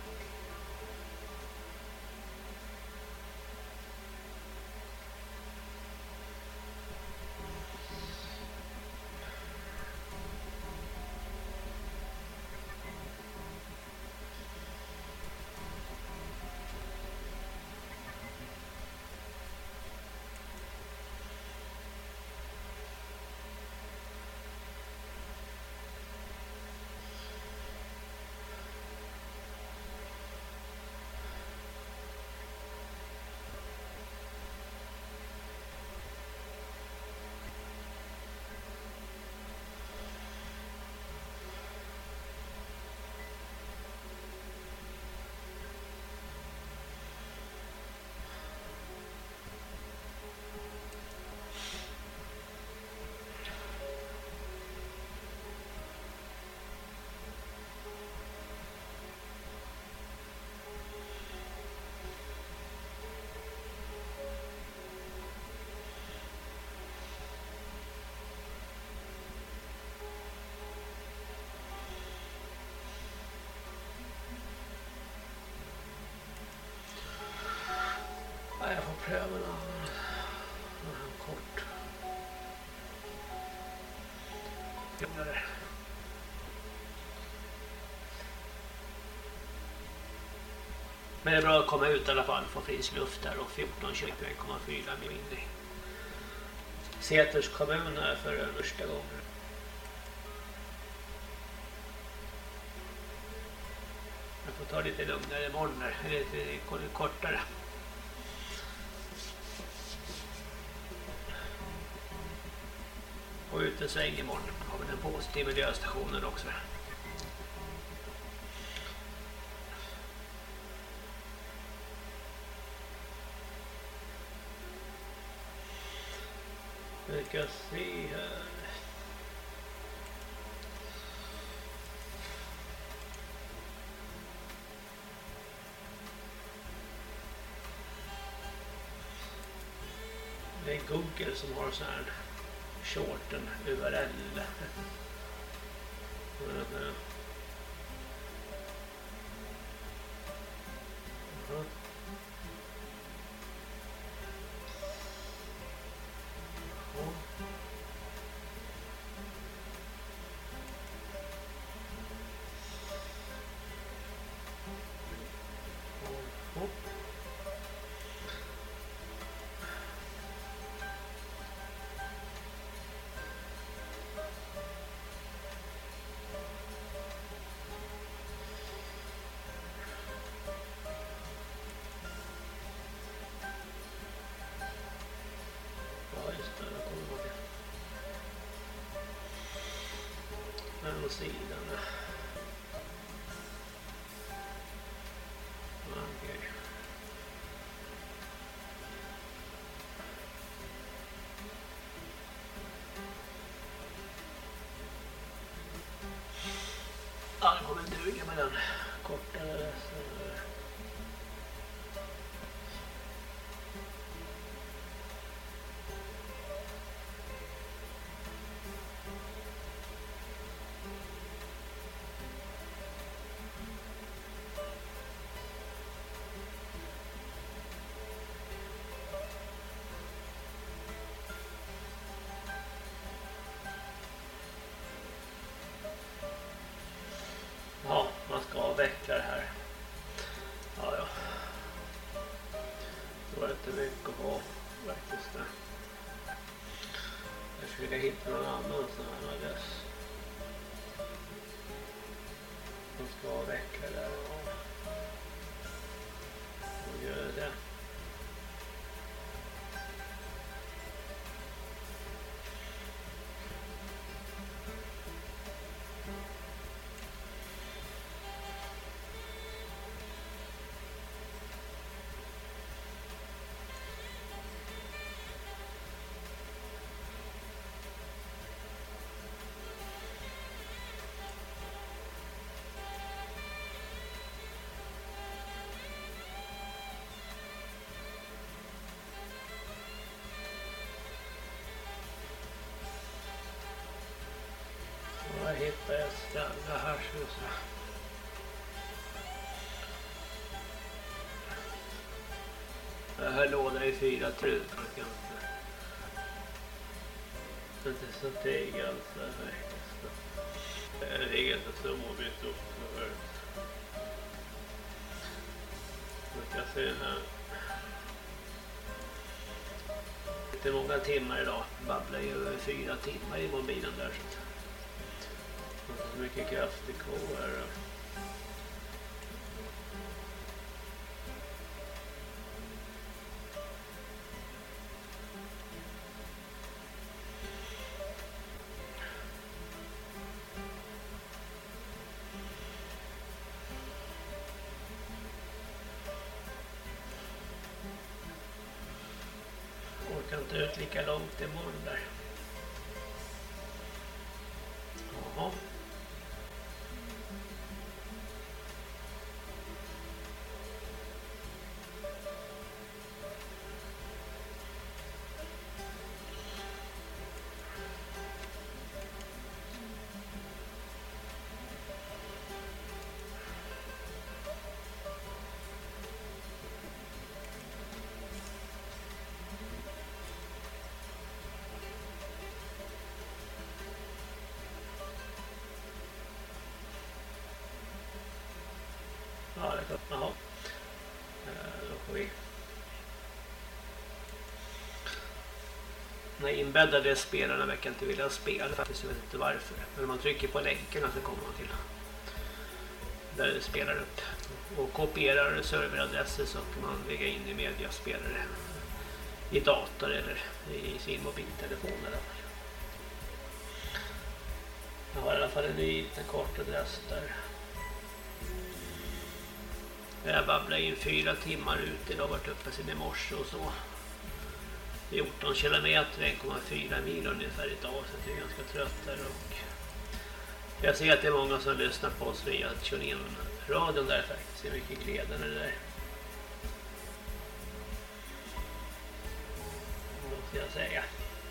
Jag får pröva någon kort. Men det är bra att komma ut i alla fall, få frisk luft där och 14,4 mil i Säters kommun här för första gången. Jag får ta lite lugnare imorgon här, lite kortare. Och ut en sväng imorgon. Har vi den positiva miljöstationen också. Vi ska se här. Det är Google som har så här shorten URL. sidan. Okej. Ja, det kommer duga med den kortare. Ja, man ska avveckla det här. Ja, ja. Det var inte mycket att ha faktiskt. Jag försöker hitta någon annan sån här adress. Man ska avveckla det här. Och gör det. Jag hittar ett ställe här så jag ska. Det här lådan är 4 trutar kanske. Det är inte så teg alltså. Det ligger inte så mobbigt upp för. Man kan se här. Det är många timmar idag. Babblar ju över 4 timmar i mobilen där så. Så mycket kraft i kvar här. Orkar inte ut lika långt imorgon där. Jaha. Ja, det är klart. Jaha. Då får vi. Den inbäddade spelarna verkar inte vilja spela faktiskt, jag vet inte varför. Men om man trycker på länkarna så kommer man till där det spelar upp. Och kopierar serveradresser så kan man lägga in i mediaspelare i dator eller i sin mobiltelefon i alla fall. Jag har i alla fall en liten kort adress där. Jag babblade in 4 timmar ut idag, varit uppe sen i morse och så. 14 kilometer, 1,4 mil ungefär idag, så jag är ganska trött där. Och jag ser att det är många som lyssnar på oss via TuneIn-radion där faktiskt. Det är mycket glädjande det där. Vad ska jag säga?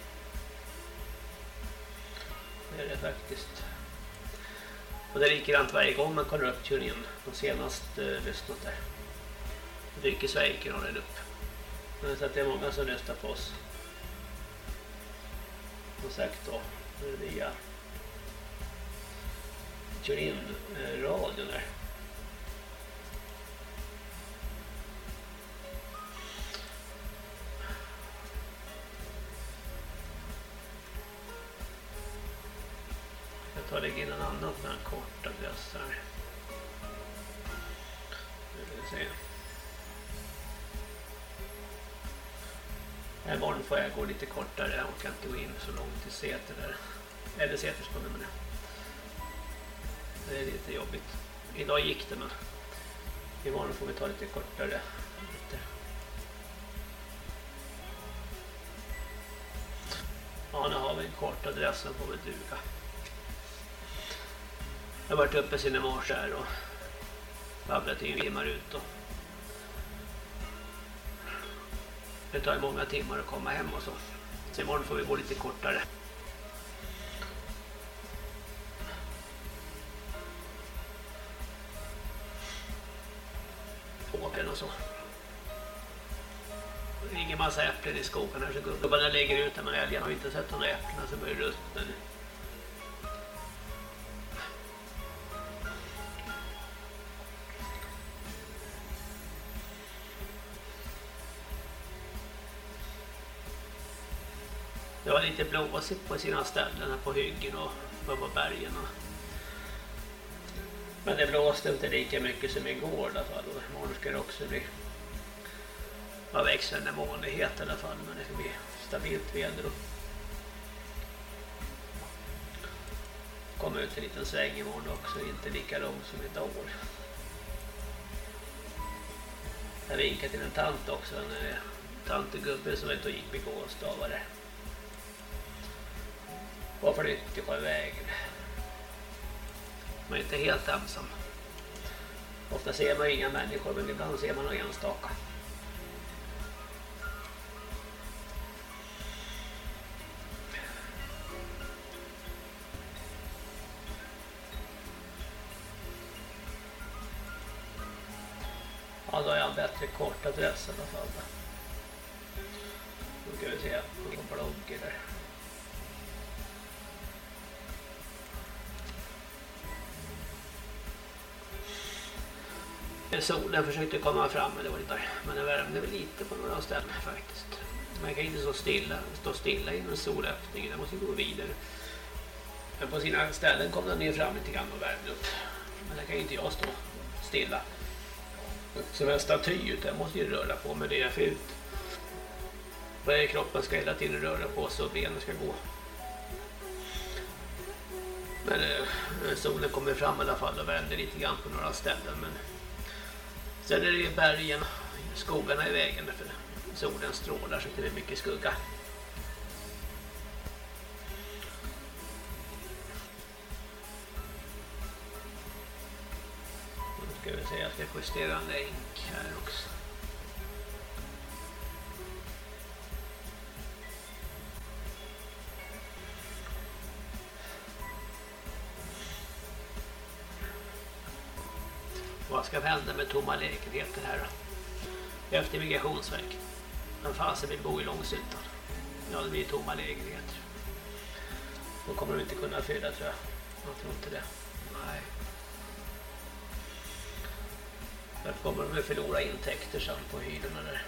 Det är det faktiskt. Och det är likadant varje gång man kollar upp TuneIn. De senaste lyssnat där. Då dyker Sverigekanalen upp. Så att det är många som lyssnar på oss. Som sagt då. Via TuneIn-radion där. Jag tar lägga in en annan sån här kort adress här. Nu vill vi se. Imorgon får jag gå lite kortare och kan inte gå in så långt till Säter där. Eller Sätersborg med det. Det är lite jobbigt. Idag gick det, men imorgon får vi ta lite kortare. Ja, nu har vi en kort adress som får vi duga. Jag har varit uppe sen i morse här och babblat in timmar ut. Och det tar många timmar att komma hem och så. Så imorgon får vi gå lite kortare. Åken och så. Det ligger massa äpplen i skogen här så gubbarna lägger ut där, men älgarna har inte sett de där äpplena som börjar ruttna nu. Det var lite blåsigt på sina ställen på hyggen och på bergen. Men det blåste inte lika mycket som igår i alla fall. Och imorgon ska det också bli av växlande molnighet i alla fall. Men det ska bli stabilt väder. Kommer ut en liten sväng imorgon också. Inte lika lång som idag. Jag vinkade till en tant också. En tantegubbe som inte gick med gåstavare. Varför inte gå iväg? Man är inte helt ensam. Ofta ser man inga människor, men ibland ser man någon enstaka. Ja, då har jag en bättre kort adress i alla fall. Då ska vi se på bloggen där. Solen försökte komma fram, men det värmde väl lite på några ställen faktiskt. Man kan inte stå stilla i en solöppning, det måste gå vidare. Men på sina ställen kom den ner fram lite grann och värmde upp. Men det kan inte jag stå stilla. Som en staty, jag måste ju röra på mig det jag får ut. Kroppen ska hela tiden röra på så benen ska gå. Men solen kommer fram i alla fall och värmde lite grann på några ställen, men sen är det ju bergen, skogarna i vägen för solen strålar så det är mycket skugga. Nu ska vi se, jag ska justera en länk här också. Vad ska hända med tomma lägenheter här då? Efter Migrationsverket. Men fasen vill bo i Långshyttan. Ja, det blir tomma lägenheter. Då kommer de inte kunna fylla, tror jag. Jag tror inte det. Nej. Där kommer de att förlora intäkter sen på hyrorna där.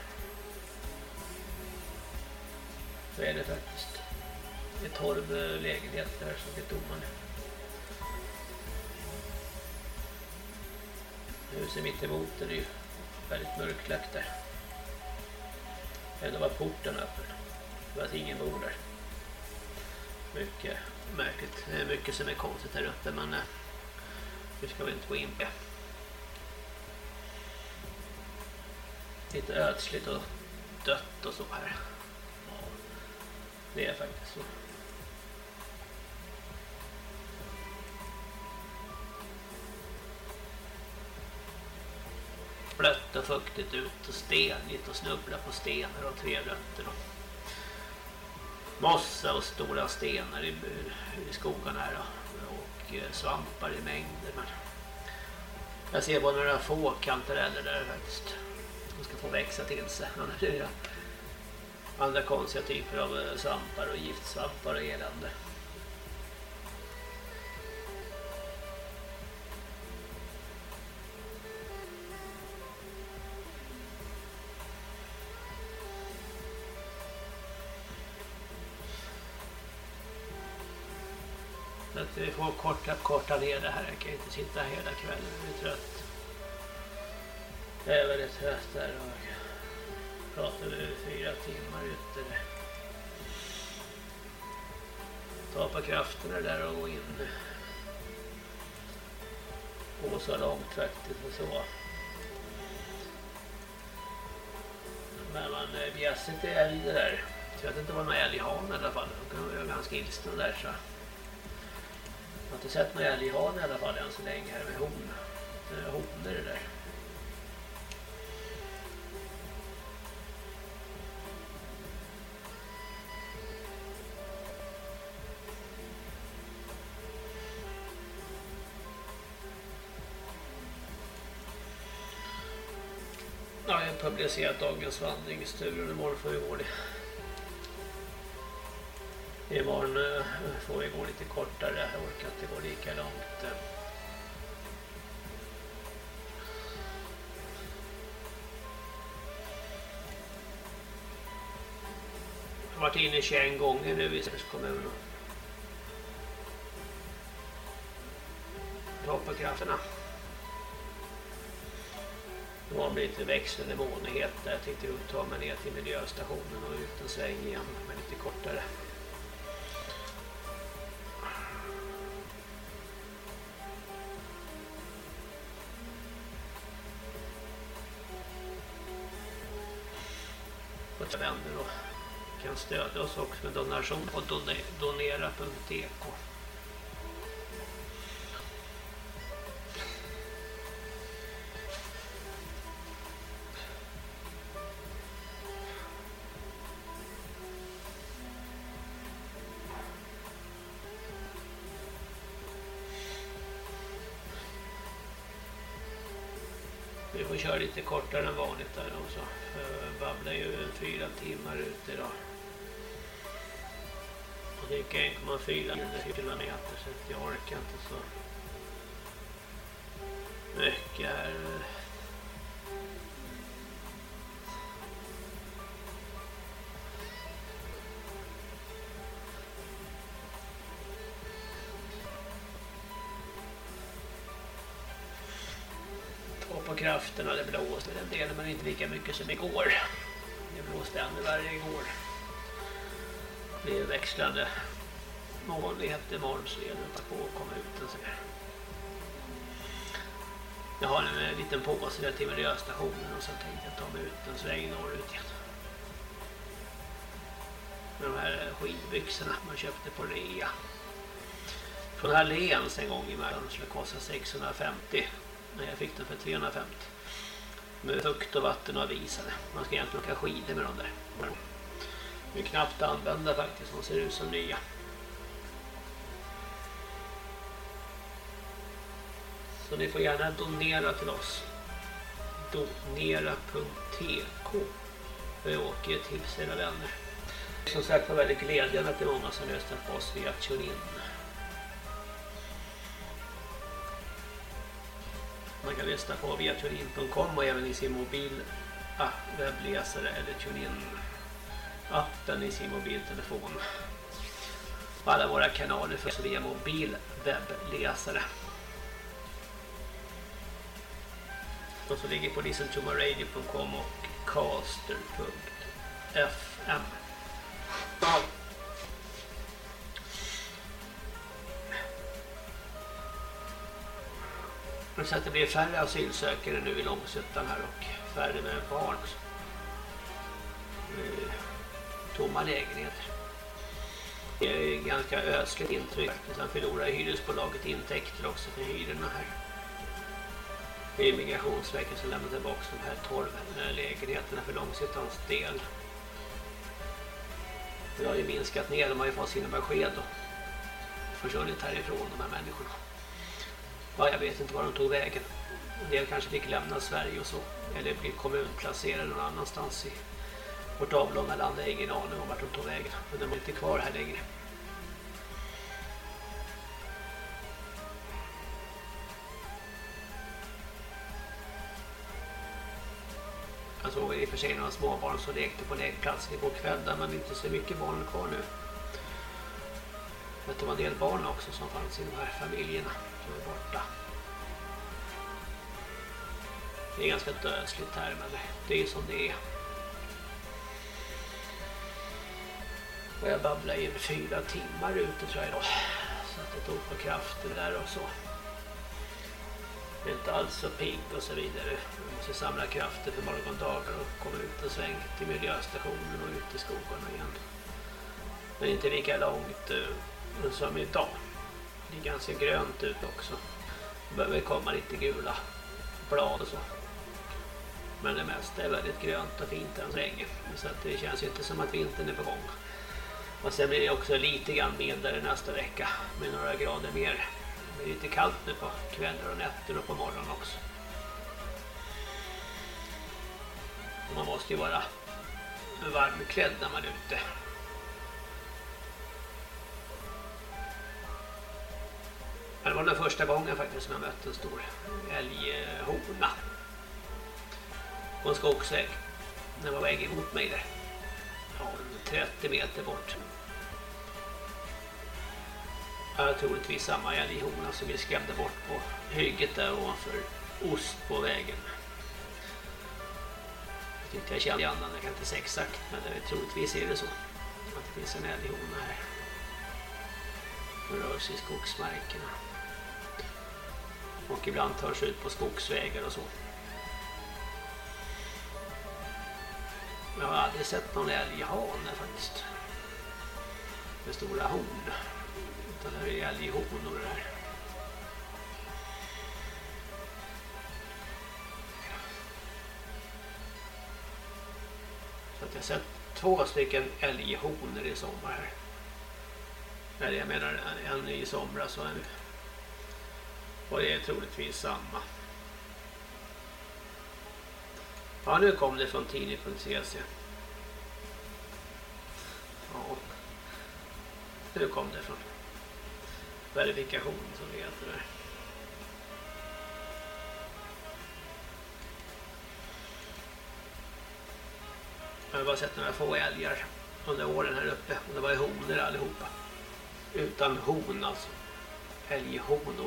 Så är det faktiskt. Det är 12 lägenheter där som är tomma nu. Huset mitt emot är ju väldigt mörklagt där. Ändå var porten öppen. Det var att ingen bor där. Mycket märkligt. Det är mycket som är konstigt där uppe, men det ska vi inte gå in på. Lite ödsligt och dött och så här. Ja, det är faktiskt så. Blött och fuktigt ut och stenigt och snubbla på stenar och trerötter och mossa och stora stenar i skogarna här och svampar i mängder. Men jag ser bara några få kantareller där faktiskt. De ska få växa till sig. Annars är det andra konstiga typer av svampar och giftsvampar och elände. Så att vi får korta ner det här. Jag kan inte sitta hela kvällen. Jag är trött. Jag är väldigt trött där och pratar över 4 timmar ute där. Ta på krafterna där och gå in. på så långt faktiskt och så. Men man bjässigt är älg det där. Så jag vet inte vad någon älghan i alla fall. De kan vara ganska ilsna där så. Jag har inte sett någon älghan i alla fall än så länge här med honor det där. Ja, jag har publicerat dagens vandringstur. Imorgon får vi gå det. Imorgon får vi gå lite kortare. Jag orkar inte gå lika långt. Jag har varit inne 21 gånger nu i Sveriges kommun. Toppenkrafterna. Det var lite växlande månighet där. Jag tänkte ta mig ner till miljöstationen och ut en sväng igen, men lite kortare. Och vänner och kan stödja oss också med donation på donera.tk. Vi får köra lite kortare än vanligt där också. Babblar ju 4 timmar ute idag. Och det gick 1,4 kilometer så jag orkar inte så mycket här. På krafterna det blåste den delen men inte lika mycket som igår. Det blåste ännu värre igår. Det är växlande molnighet imorgon så är det på att komma ut och så. Jag har en liten påse där till miljöstationen och så tänkte jag ta mig ut en sväng norrut igen. Med de här skidbyxorna man köpte på rea. Från Halléns en gång i världen skulle kosta 650. Men jag fick den för 350. Med fukt och vatten och visare. Man ska egentligen åka skidor med dem där. De är knappt använda faktiskt. De ser ut som nya. Så ni får gärna donera till oss. Donera.tk. Vi åker till sina vänner. Som sagt var väldigt glädjande att det är många som lyssnar på oss via TuneIn. Man kan lyssna på via tunein.com och även i sin mobil webbläsare eller TuneIn-appen i sin mobiltelefon. Och alla våra kanaler finns via mobil webbläsare. De som ligger på listentomaradio.com och caster.fm. Så att det blir färre asylsökare nu i Långsuttan här och färre med barn också. Tomma lägenheter. Det är ganska ödsligt intryck. Sen förlorar hyresbolaget intäkter också för hyrorna här. Det är Migrationsverket som lämnar tillbaka de här 12 lägenheterna för Långsuttans del. Det har ju minskat ner, de har ju fått sina besked och försvunnit härifrån de här människorna. Ja, jag vet inte var de tog vägen. En del kanske fick lämna Sverige och så. Eller bli kommunplacerade någon annanstans i vårt avlånga land. Jag har ingen aning om vart de tog vägen. Men de är inte kvar här längre. Jag såg i och för sig några småbarn som lekte på lekplatsen igår kväll. Där man inte så mycket barn kvar nu. Men det var en del barn också som fanns i de här familjerna. Som är borta. Det är ganska dödsligt här, men det är som det är. Och jag babblade in 4 timmar ute tror jag då. Så att det tog på kraften där och så. Inte alls så pigg och så vidare. Jag måste samla krafter för morgondagar och komma ut och sväng till miljöstationen och ut i skogarna igen. Men inte lika långt som idag. Det är ganska grönt ut också. Det behöver komma lite gula blad och så. Men det mesta är väldigt grönt och fint än så länge. Så att det känns inte som att vintern är på gång. Och sen blir det också lite grann mildare nästa vecka med några grader mer. Det är lite kallt nu på kvällar och nätter och på morgonen också. Och man måste ju vara varmklädd när man är ute. Det var den första gången faktiskt som jag mötte en stor älghona på en skogsväg. Den var väg emot mig där. Ja, 30 meter bort. Jag troligtvis samma älghona som vi skrämde bort på hygget där ovanför ost på vägen. Jag tyckte jag kände igen den, jag kan inte säga exakt, men troligtvis är det så. Att det finns en älghona här. Den rör sig i skogsmarkerna. Och ibland tar sig ut på skogsvägar och så. Jag har aldrig sett någon älghane faktiskt. Med stora horn. Utan det är älghonor där. Så att jag har sett 2 stycken älghonor i sommar här. Eller jag menar en i somras och en. Och det är troligtvis samma. Ja, nu kom det från tidning.cc. Ja. Nu kom det från verifikation som det heter där. Jag har bara sett några få älgar under åren här uppe. Och det var ju honor allihopa. Utan hon alltså. Älghonor.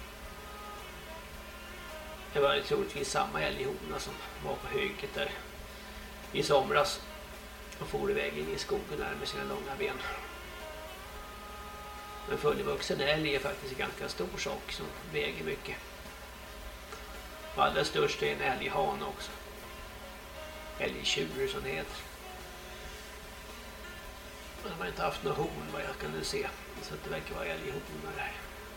Det var troligtvis samma älghona som var på hygget där i somras och for iväg in i skogen där med sina långa ben. Men fullvuxen älg är faktiskt en ganska stor sak som väger mycket. Och allra störst är en älghane också. Älgtjur som det heter. Men de har inte haft någon horn vad jag kan se. Så det verkar vara älghonor där.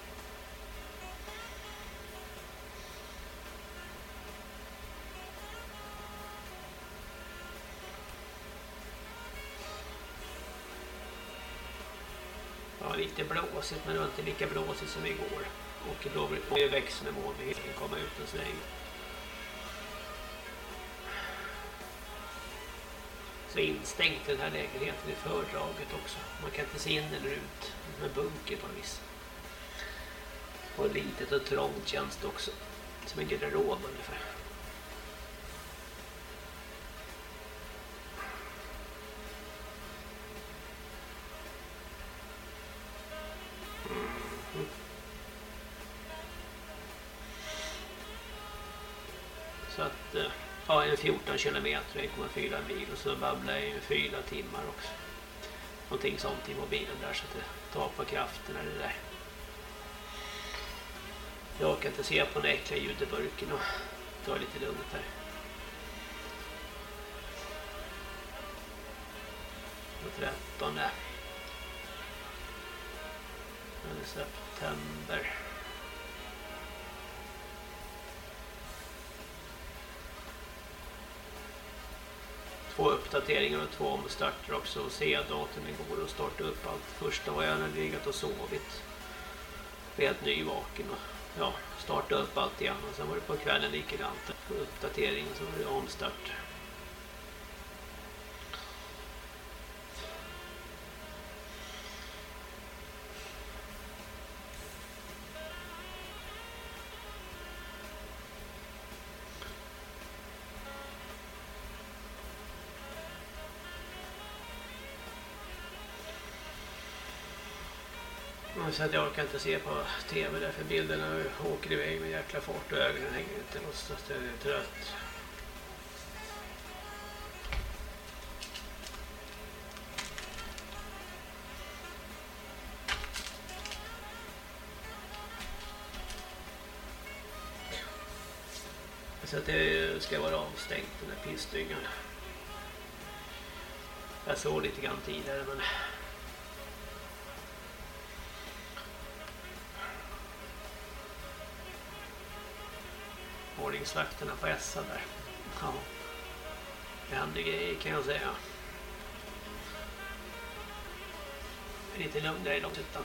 Ja, lite blåsigt, men det var inte lika blåsigt som igår. Och det växer med molnigheten komma ut en sväng. Så instängt den här lägenheten i fördraget också. Man kan inte se in eller ut med bunker på vis. Och litet och trångt känns det också. Som en garderob ungefär. Så att ja, en 14 kilometer, 1,4 mil och så babblar jag i 4 timmar också. Någonting sånt i mobilen där så att det tar på kraften eller det där. Jag kan inte se på den äckliga ljudburken och ta lite lugnt här. Den 13 september. Två uppdateringar och 2 omstarter också och C-datorn igår och starta upp allt. Första var jag hade legat och sovit. Helt nyvaken och ja, starta upp allt igen och sen var det på kvällen likadant. Uppdatering och så var det omstart. Så att jag kan inte se på tv där för bilderna åker iväg med jäkla fart och ögonen hänger inte så att jag är trött. Så att det ska vara avstängt, den här pissdyngan. Jag såg lite grann tidigare, men ordningsvakterna på Essen där. Ja. Det händer grejer, kan jag säga. Det är lite lugnare i Långshyttan.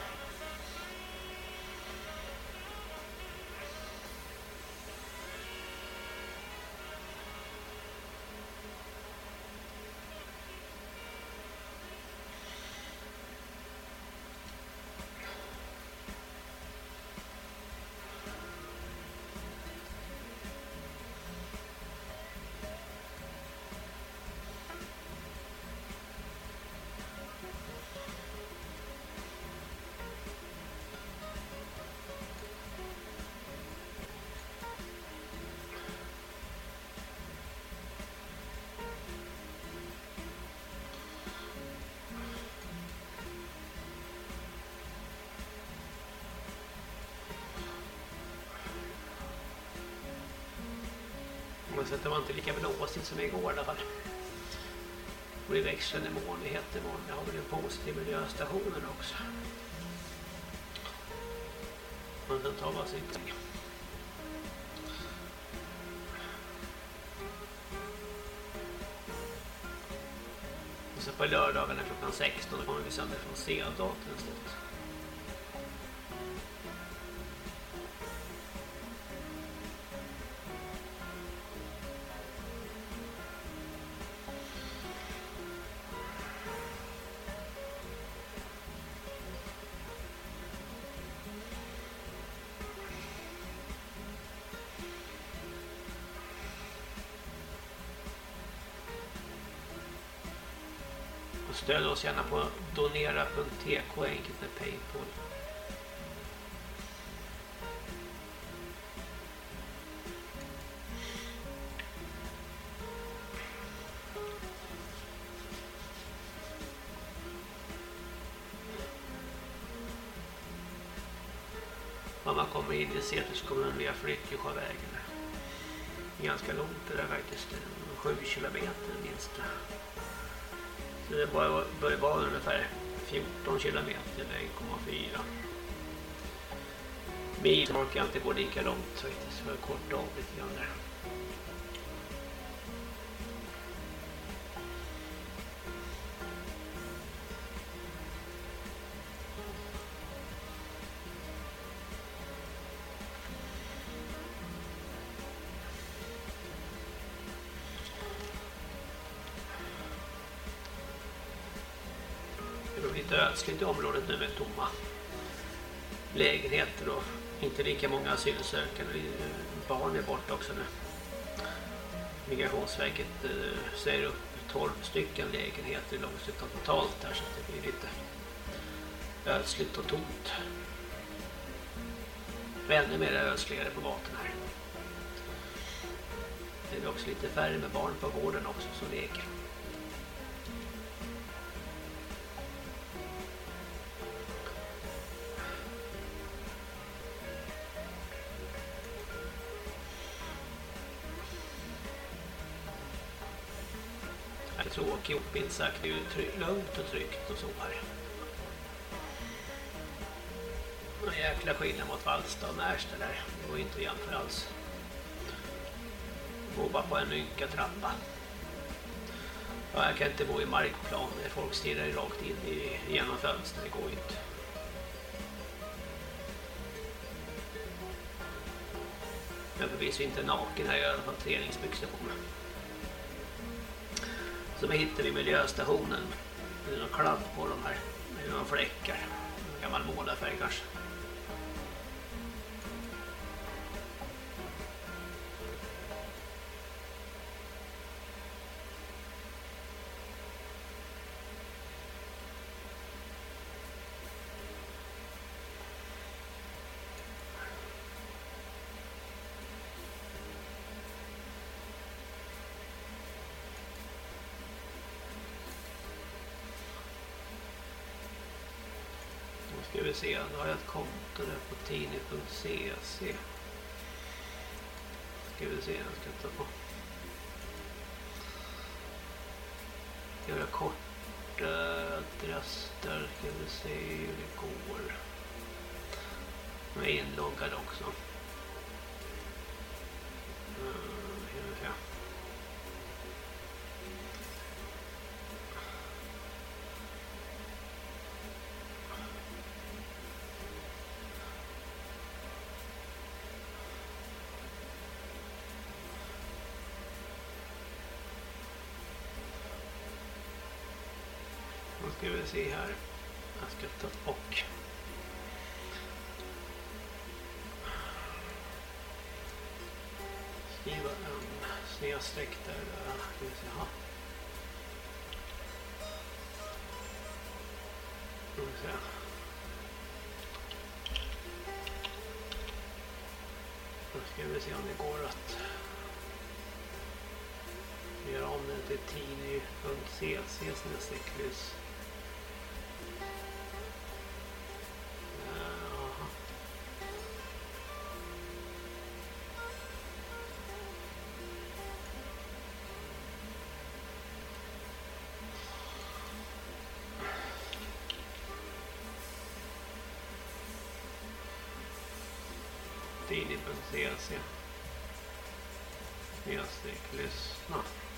Så att det var inte lika blåsigt som igår i alla fall. Och i växeln imorgon, det heter imorgon. Jag har väl en positiv miljöstationen också. Men sen tar man sig inte. Och så på lördagarna klockan 16 då kommer vi sända från C-datorn istället. Stöd oss gärna på donera.tk, enkelt med Paypal. Om man kommer in i Säter så kommer man via Flyttjösjövägen. Ganska långt det där faktiskt, 7 kilometer minst. Så det börjar vara ungefär 14 kilometer eller 1,4 mil. Man kan inte gå lika långt faktiskt, för kort av lite grann där. Lite ödsligt i området nu med tomma lägenheter och inte lika många asylsökande. Barn är borta också nu. Migrationsverket säger upp 12 stycken lägenheter i Långshyttan totalt här, så det blir lite ödsligt och tomt. Ännu mer ödsligare på gatorna här. Det är också lite färre med barn på gården också som leker. Tråkig uppbild sagt, det är ju lugnt och tryggt och så här. En jäkla skillnad mot Vallsta och Närsta där. Det går inte igen för alls. Gå bara på en ynka trappa. Ja, jag kan inte bo i markplan när folk stirrar rakt in genom fönster, det går inte. Jag är förvisso inte naken här, jag har i alla fall träningsbyxor på mig. Så vi hittar vi miljöstationen. Det är någon kladd på de här. Det är några fläckar. En gammal målarfärg kanske. Ska vi se, nu har jag ett konto där på tini.cc. Ska ska vi se, jag ska ta på. Göra korta adresser, ska vi se hur det går. Jag är inloggad också. Då ska vi se här. Jag ska ta och skriva en snedstreck där. Ska vi se här. Ska vi se. Då ska vi se om det går att göra om den till tiny.cc/plus. Tiny.cc lyssna.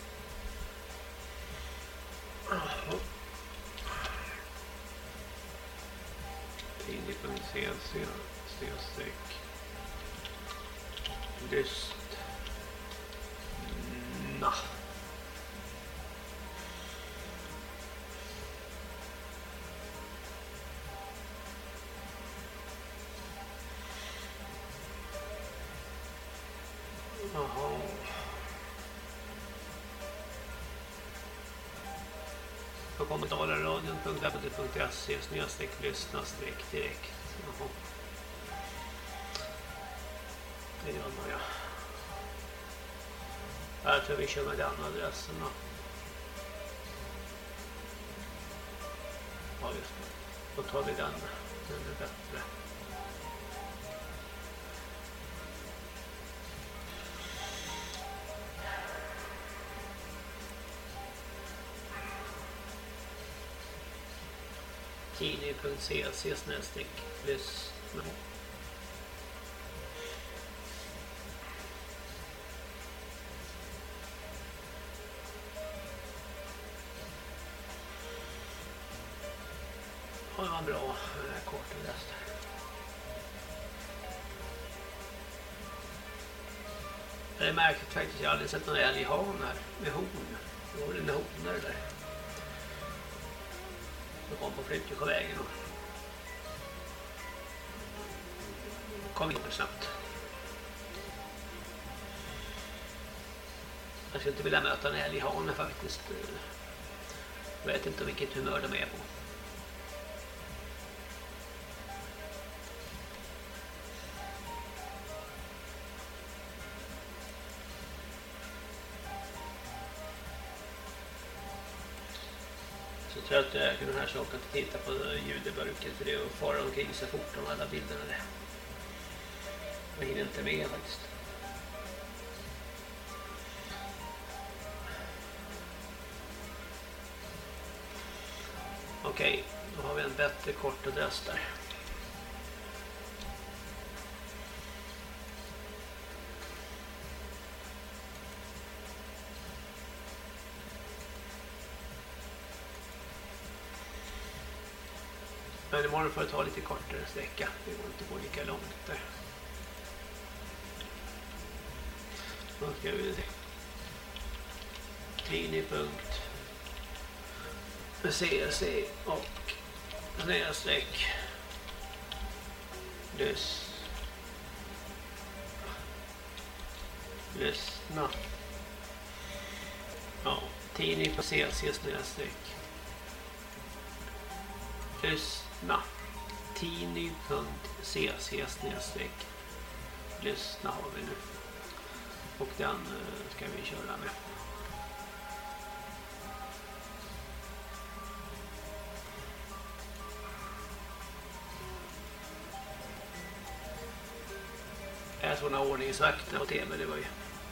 Tiny.cc lyssna. Jaha. På kommentarer.radion.www.se/lyssna-direkt. Jaha. Det gör man ja. Jag tror vi kör med den adressen då. Ja just det. Då tar vi den. Den är bättre. tiny.cc/lyssna. Ja, det var bra. Kort och läst. Det är märkligt faktiskt. Jag har aldrig sett någon älghan här med horn. Det var väl en honare där. Så kom på Flyttjösjövägen och kom in snabbt. Jag skulle inte vilja möta en älghane faktiskt. Jag vet inte vilket humör de är på. Så tror jag att jag kunde här saken att titta på ljudburken för det är att fara omkring så fort de alla bilderna där. Jag hinner inte med faktiskt. Okej, då har vi en bättre kort adress där. Men imorgon får jag ta lite kortare sträcka. Det går inte gå lika långt där. Då ska vi se. Tiny.cc och snedstreck lyssna. Ja, tiny.cc/snedstreck lyssna. Tiny.cc/lyssna har vi nu. Och den ska vi köra med. Jag såg några ordningsvakter på tv, det var ju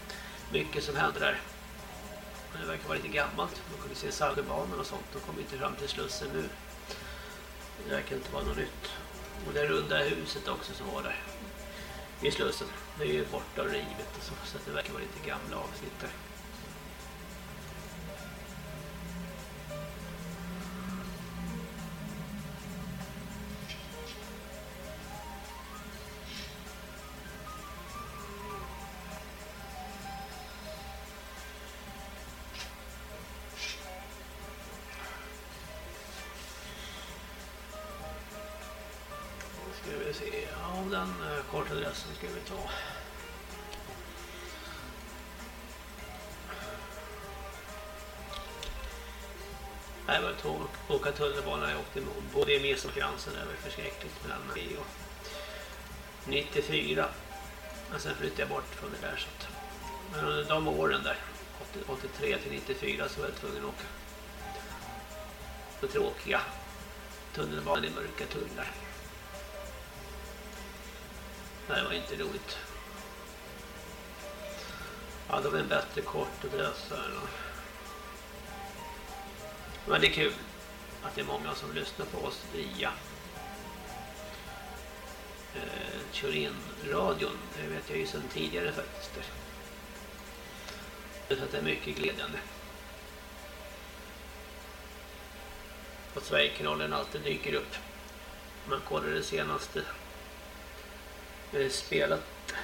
mycket som händer där. Men det verkar vara lite gammalt. Man kunde se Salgebanan och sånt. De kommer inte fram till Slussen nu. Det verkar inte vara något nytt. Och det runda huset också som var där i Slussen. Det är ju borta och rivet och så att det verkar vara lite gamla avsnitt där. Den kortadressen ska vi ta. Jag var två åka tunnelbana jag åkte emot. Både i Mesokransen, det var förskräckligt mellan mig och 94. Men sen flyttade jag bort från det där. Så att, men under de åren där, 83 till 94, så var jag tvungen att åka. Så tråkiga tunnelbanan i mörka tunnlar. Nej, det var inte roligt. Ja, det var en bättre kort och drösare. Men det är kul att det är många som lyssnar på oss via Turin-radion. Det vet jag ju sedan tidigare faktiskt. Så att det är mycket glädjande. Att Sverigekanalen alltid dyker upp. Man kollar det senaste spelat.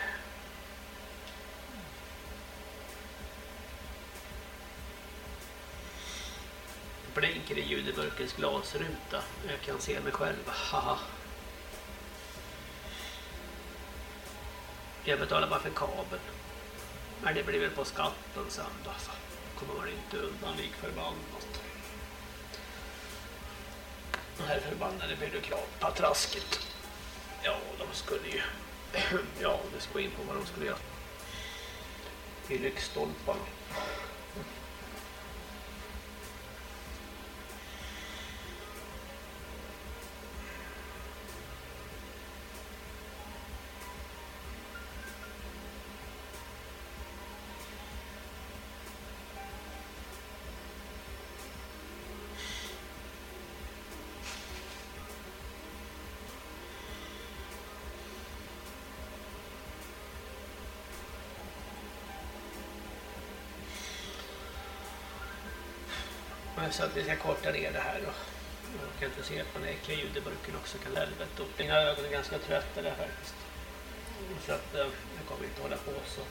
Blänker i judeburkens glasruta. Jag kan se mig själv. Haha. Jag betalar bara för kabel. Men det blir väl på skatten sen då. Så kommer man inte undan lik förbannat. Det här förbannade byråkratpatrasket. Ja, de skulle ju... Ja, det ska gå in på vad de skulle göra. Till lyxstolparna. Så att vi ska korta ner det här då. Jag kan inte se att man äcklar judeburken också, kan helvete. Mina ögon är ganska trötta där faktiskt. Så att jag kommer inte hålla på så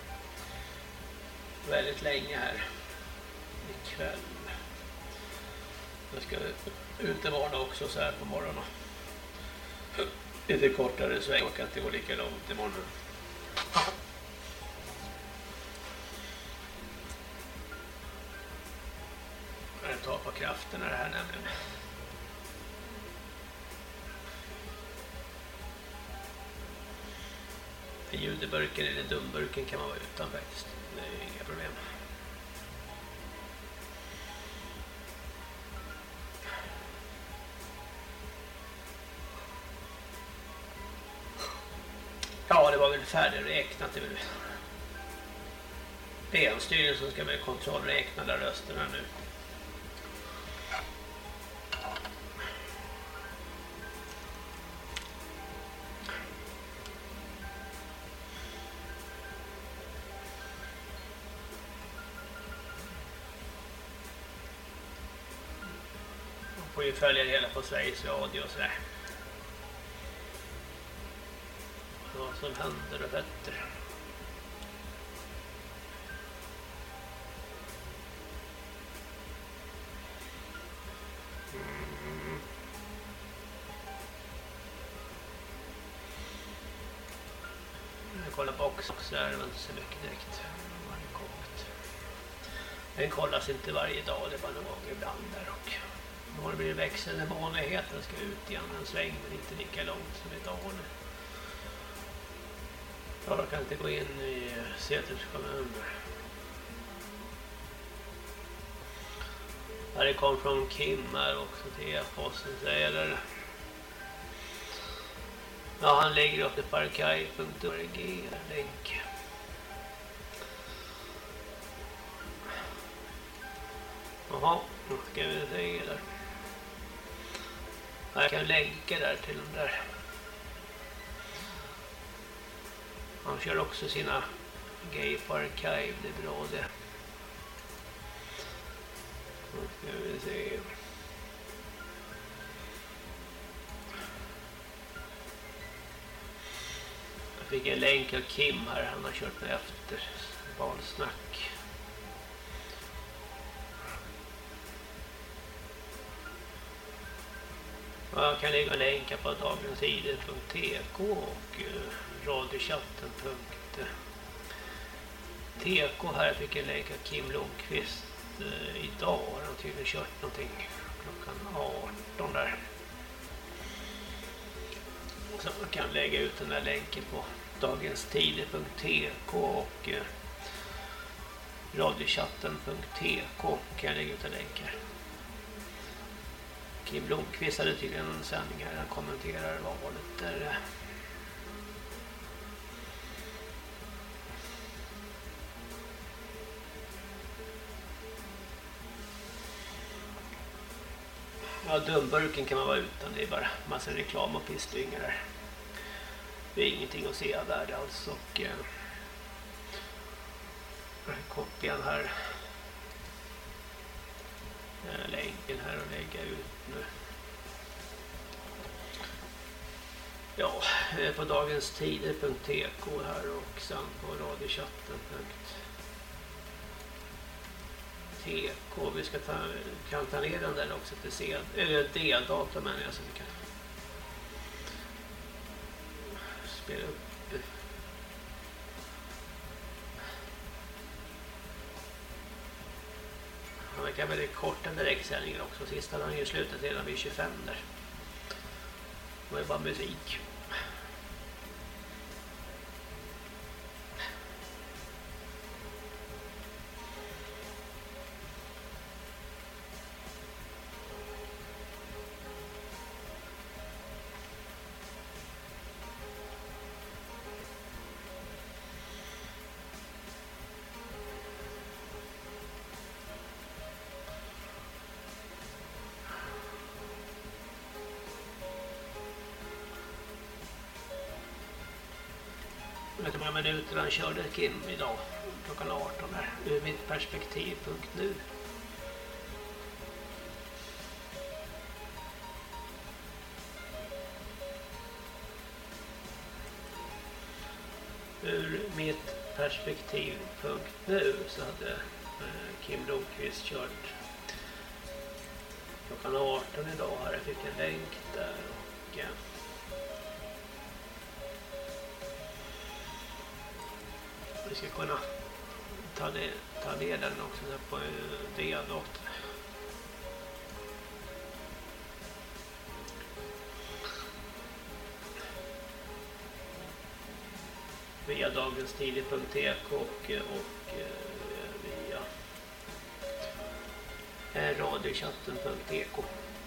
väldigt länge här ikväll. Jag ska ut imorgon också så här på morgonen. Lite kortare så jag kan inte gå lika långt imorgon. Ta på krafterna det här nämligen. Judeburken eller dumburken kan man vara utan faktiskt. Det är ju inga problem. Ja, det var väl färdigräknat. Det är väl länsstyrelsen som ska väl kontrollräkna alla rösterna nu. Får ju följa det hela på Sveriges Radio och sådär. Vad som händer och fötter. Jag kollar på också så är det inte så mycket direkt. Den kollas inte varje dag, det är bara någon gång ibland där och nu har det blivit växande vanlighet. Den ska ut igen en sväng men inte lika långt som idag nu. Ja, jag kan inte gå in i Säters kommun. Det kom från Kim här också till e-posten säger det. Ja, han lägger upp det parkaj.org länk. Jaha, nu ska vi se där. Jag kan länka där till den där. Han kör också sina Gay på Archive, det är bra det. Nu ska vi se. Jag fick en länk av Kim här, han har kört med efter barnsnack. Jag kan lägga länkar på dagensidor.tk och radiochatten.tk. Här fick jag länka Kim Lundqvist. Idag har han tydligen kört någonting klockan 18 där. Så man kan lägga ut den här länken på dagenstider.tk och radiochatten.tk kan jag lägga ut en länk här. Kim Lundqvist hade tydligen en sändning här, han kommenterar valet där. Ja, dumburken kan man vara utan, det är bara massa reklam och pissdyngar där. Det är ingenting att se där alltså. Och kopian här. Länken här och lägga ut nu. Ja, på dagenstider.tk här och sen på radiochatten.tk. Vi ska kan ta ner den där också till D-data, men alltså vi kan spela upp. Han verkar väldigt kort den direktsändningen också. Sist hade han ju slutat redan vid 25 där. Det var ju bara musik. Hur många minuter han körde Kim idag klockan 18 här, ur mitt perspektiv.nu. Ur mitt perspektiv.nu så hade Kim Lundqvist kört klockan 18 idag här. Jag fick en länk där och vi ska kunna ta ner den också på D-datorn. Via dagenstider.tk och via radiochatten.tk.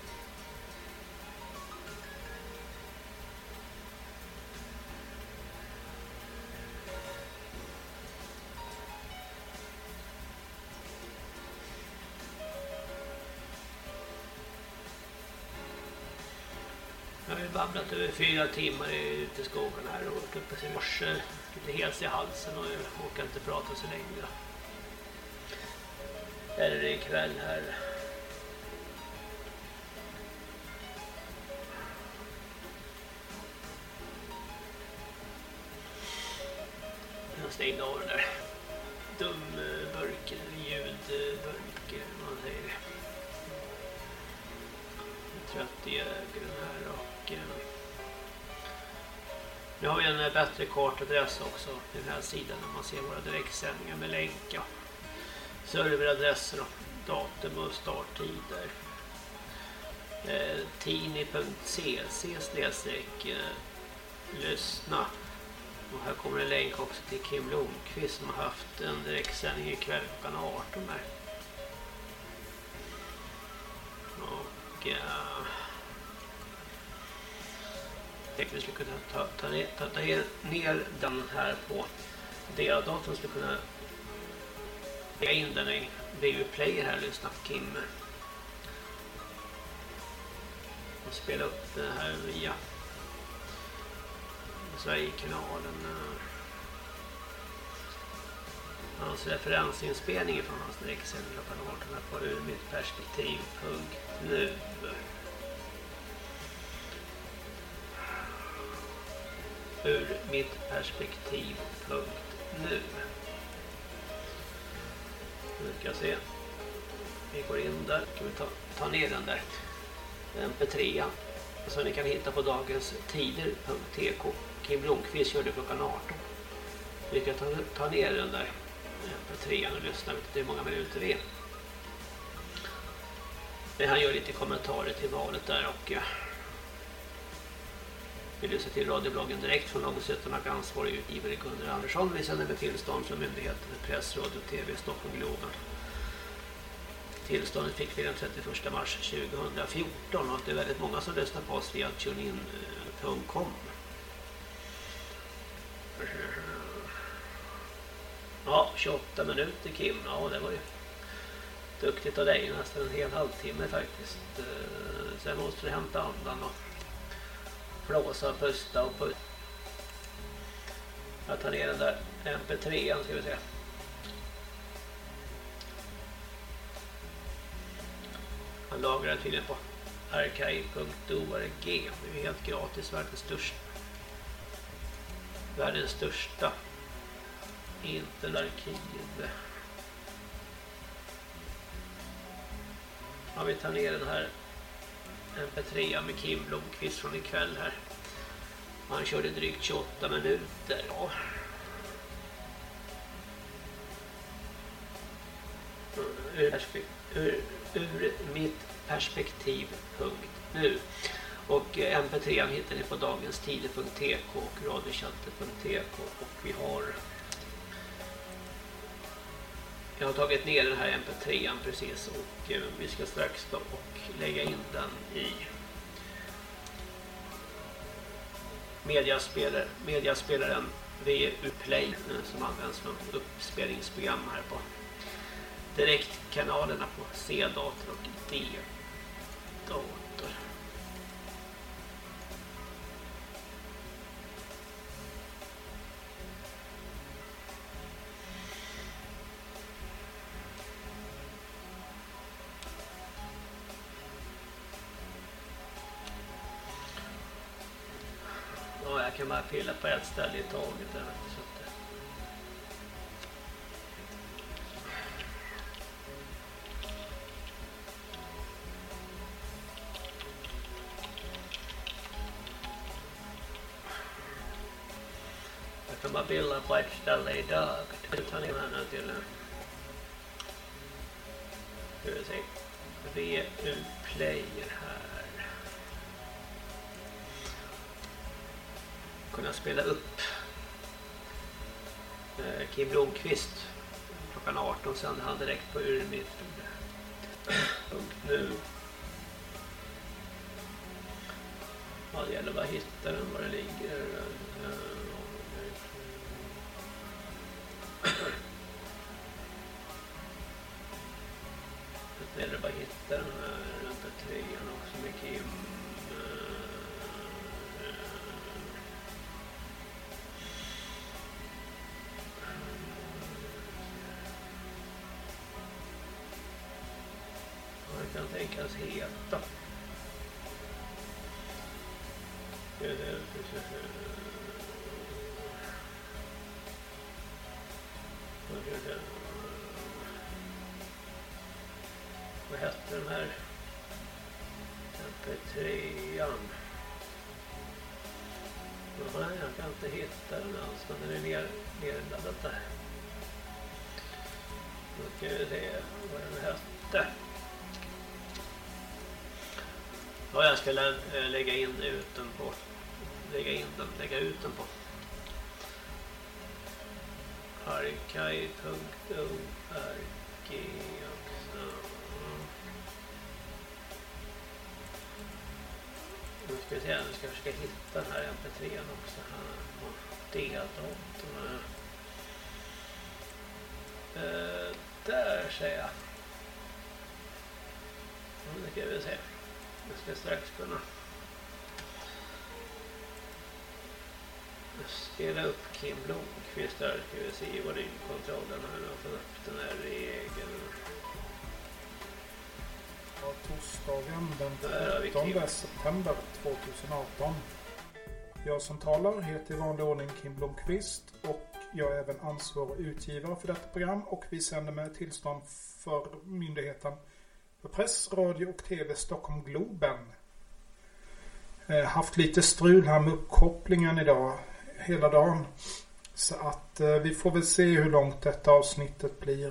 Jag har ju babblat över 4 timmar ute i skogen här och varit uppe i morse, lite hes i halsen och jag orkar inte prata så länge. Här är det ikväll här. Jag stängde av den där dumburken, eller ljudburken, man säger det. Trött i ögonen här och nu har vi en bättre kartadress också på den här sidan när man ser våra direktsändningar med länkar, serveradresser och datum och starttider. tini.cc/lyssna och här kommer en länk också till Kim Lundqvist som har haft en direktsändning ikväll klockan 18 här. Och tänkte vi skulle kunna ta ner den här på D-datorn, skulle kunna lägga in den i BU Player här och lyssna på Kim. Och spela upp det här via Sverigekanalen. Hans referensinspelning från hans direktsänd klockan 18 på urmittperspektiv.nu. Urmittperspektiv.nu. Nu ska jag se. Vi går in där. Kan vi ta ner den där. MP3 som ni kan hitta på dagenstider.tk. Kim Blomqvist körde klockan 18. Vi kan ta ner den där MP3 och lyssna. Jag vet inte hur många minuter det är. Men han gör lite kommentarer till valet där och vi lyssnar till radiobloggen direkt från Långsötan och ansvarig utgivare Gunnar Andersson. Vi sänder med tillstånd från Myndigheten för press, radio och tv i Stockholm Globen. Tillståndet fick vi den 31 mars 2014 och det är väldigt många som lyssnar på oss via tunein.com. Ja, 28 minuter Kim. Ja, det var ju duktigt av dig. Nästan en hel halvtimme faktiskt. Sen måste du hämta andan och flåsa, pusta och pusta. Jag tar ner den där MP3 ska vi se. Han lagrar det tydligen på archive.org. Det är helt gratis, världens största internetarkiv. Ja, vi tar ner den här MP3 med Kim Blomqvist från ikväll här. Han körde drygt 28 minuter. Ja. Ur mitt perspektiv.nu och MP3 hittar ni på dagenstider.tk och radiochatten.tk och jag har tagit ner den här MP3 precis och vi ska strax då och lägga in den i mediaspelaren VU Play som används som uppspelningsprogram här på direktkanalerna på C-dator och D-dator. Ja, jag kan bara pilla på ett ställe i taget där. Jag kan bara bilda på ett ställe idag. Jag tar ner den till hur vi ser. VU Player här. Kunna spela upp Kim Blomqvist klockan 18 sen han direkt på urmitt.nu. Ja, det gäller bara att hitta den var det ligger. Det gäller bara att hitta den här MP3 också med Kim. Vad kan tänkas heta? Vad hette den här MP3an? Nej, jag kan inte hitta den alls, men den är nerladdad där. Då ska vi se vad den hette. Ja, jag ska lägga ut den på archive.org också. Nu ska vi se, nu ska jag försöka hitta den här MP3 också här på D-datorn. Där här säga. Det kan vi se. Jag ska strax kunna spela upp Kim Blomqvist där. Ska vi se volymkontrollen här nu. Få upp den här regeln. Ja, torsdagen den 13 september 2018. Jag som talar heter i vanlig ordning Kim Blomqvist och jag är även ansvarig utgivare för detta program och vi sänder med tillstånd för myndigheten för press, radio och tv Stockholm Globen. Haft lite strul här med uppkopplingen idag hela dagen. Så att vi får väl se hur långt detta avsnittet blir.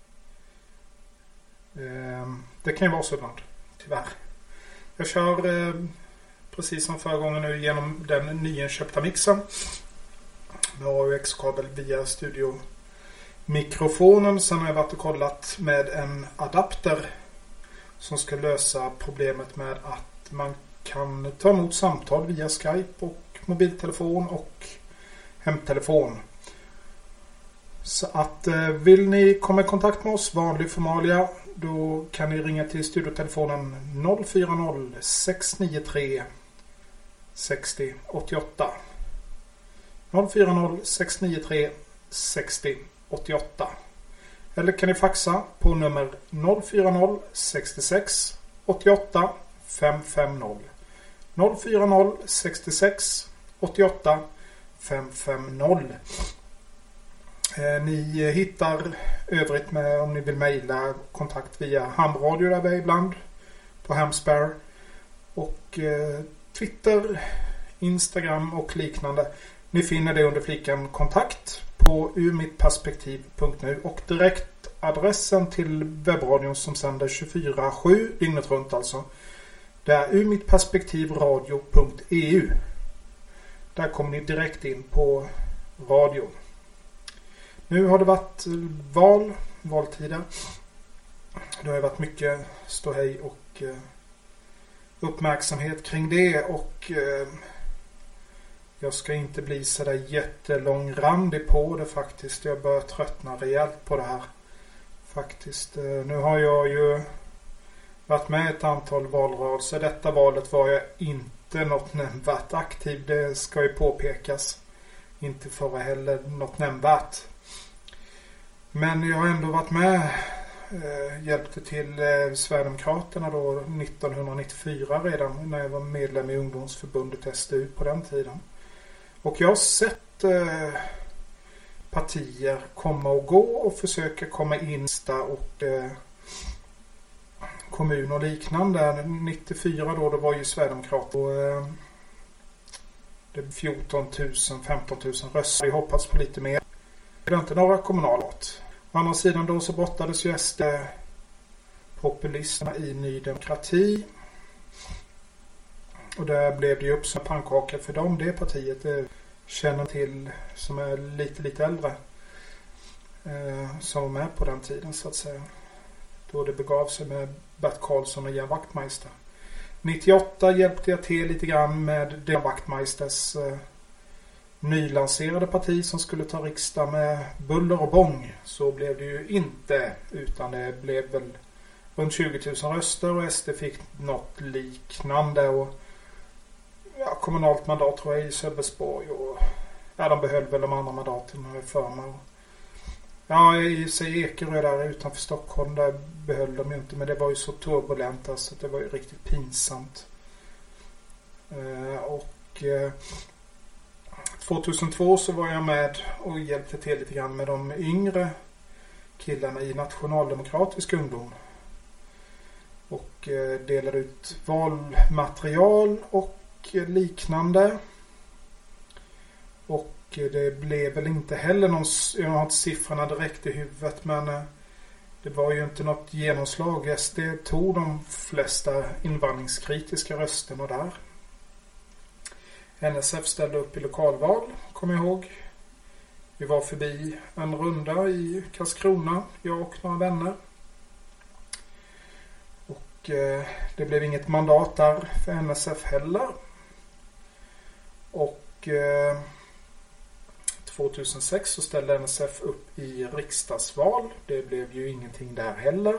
Det kan ju vara så ibland, tyvärr. Jag kör precis som förra gången nu genom den nyinköpta mixen med AUX-kabel via studiomikrofonen. Sen har jag varit och kollat med en adapter som ska lösa problemet med att man kan ta emot samtal via Skype och mobiltelefon och hemtelefon. Så att vill ni komma i kontakt med oss, vanlig formalia, då kan ni ringa till studiotelefonen 040 693 60 88. 040 693 60 88. Eller kan ni faxa på nummer 040 66 88 550. 040 66 88 550. Ni hittar övrigt med om ni vill mejla kontakt via hamradio där vi är ibland på Hamspare och Twitter, Instagram och liknande. Ni finner det under fliken kontakt på urmittperspektiv.nu och direkt adressen till webbradion som sänder 24/7 dygnet runt alltså. Det är urmittperspektivradio.eu. Där kommer ni direkt in på radio. Nu har det varit valtider. Det har varit mycket ståhej och uppmärksamhet kring det och jag ska inte bli så där jättelångrandig på det faktiskt. Jag börjar tröttna rejält på det här. Faktiskt. Nu har jag ju varit med ett antal valrörelser. Detta valet var jag inte något nämnvärt aktiv. Det ska ju påpekas. Inte förra heller något nämnvärt. Men jag har ändå varit med. Hjälpte till Sverigedemokraterna då 1994 redan när jag var medlem i ungdomsförbundet SDU på den tiden. Och jag har sett partier komma och gå och försöka komma in och kommun och liknande. 94 då det var ju Sverigedemokrater och det 14 000, 15 000 röster. Jag hoppas på lite mer. Det är inte några kommunalråd. Å andra sidan då så brottades ju SD populisterna i Ny Demokrati. Och där blev det ju upp som pannkaka för dem. Det partiet känner till som är lite äldre. Som var med på den tiden så att säga. Då det begav sig med Bert Karlsson och Jan Wachtmeister. 98 hjälpte jag till lite grann med Jan Wachtmeisters nylanserade parti som skulle ta riksdag med buller och bång. Så blev det ju inte, utan det blev väl runt 20 000 röster och SD fick något liknande och kommunalt mandat tror jag i Sölvesborg och de behöll väl de andra mandaten för mig. I sig Ekerö där utanför Stockholm, där behöll de ju inte, men det var ju så turbulent alltså att det var ju riktigt pinsamt. 2002 så var jag med och hjälpte till lite grann med de yngre killarna i Nationaldemokratisk ungdom. Och delade ut valmaterial och liknande. Och det blev väl inte heller någon, jag har inte siffrorna direkt i huvudet, men det var ju inte något genomslag. SD tog de flesta invandringskritiska rösterna där. NSF ställde upp i lokalval, kommer jag ihåg. Vi var förbi en runda i Karlskrona, jag och några vänner. Och det blev inget mandat där för NSF heller. Och 2006 så ställde NSF upp i riksdagsval. Det blev ju ingenting där heller.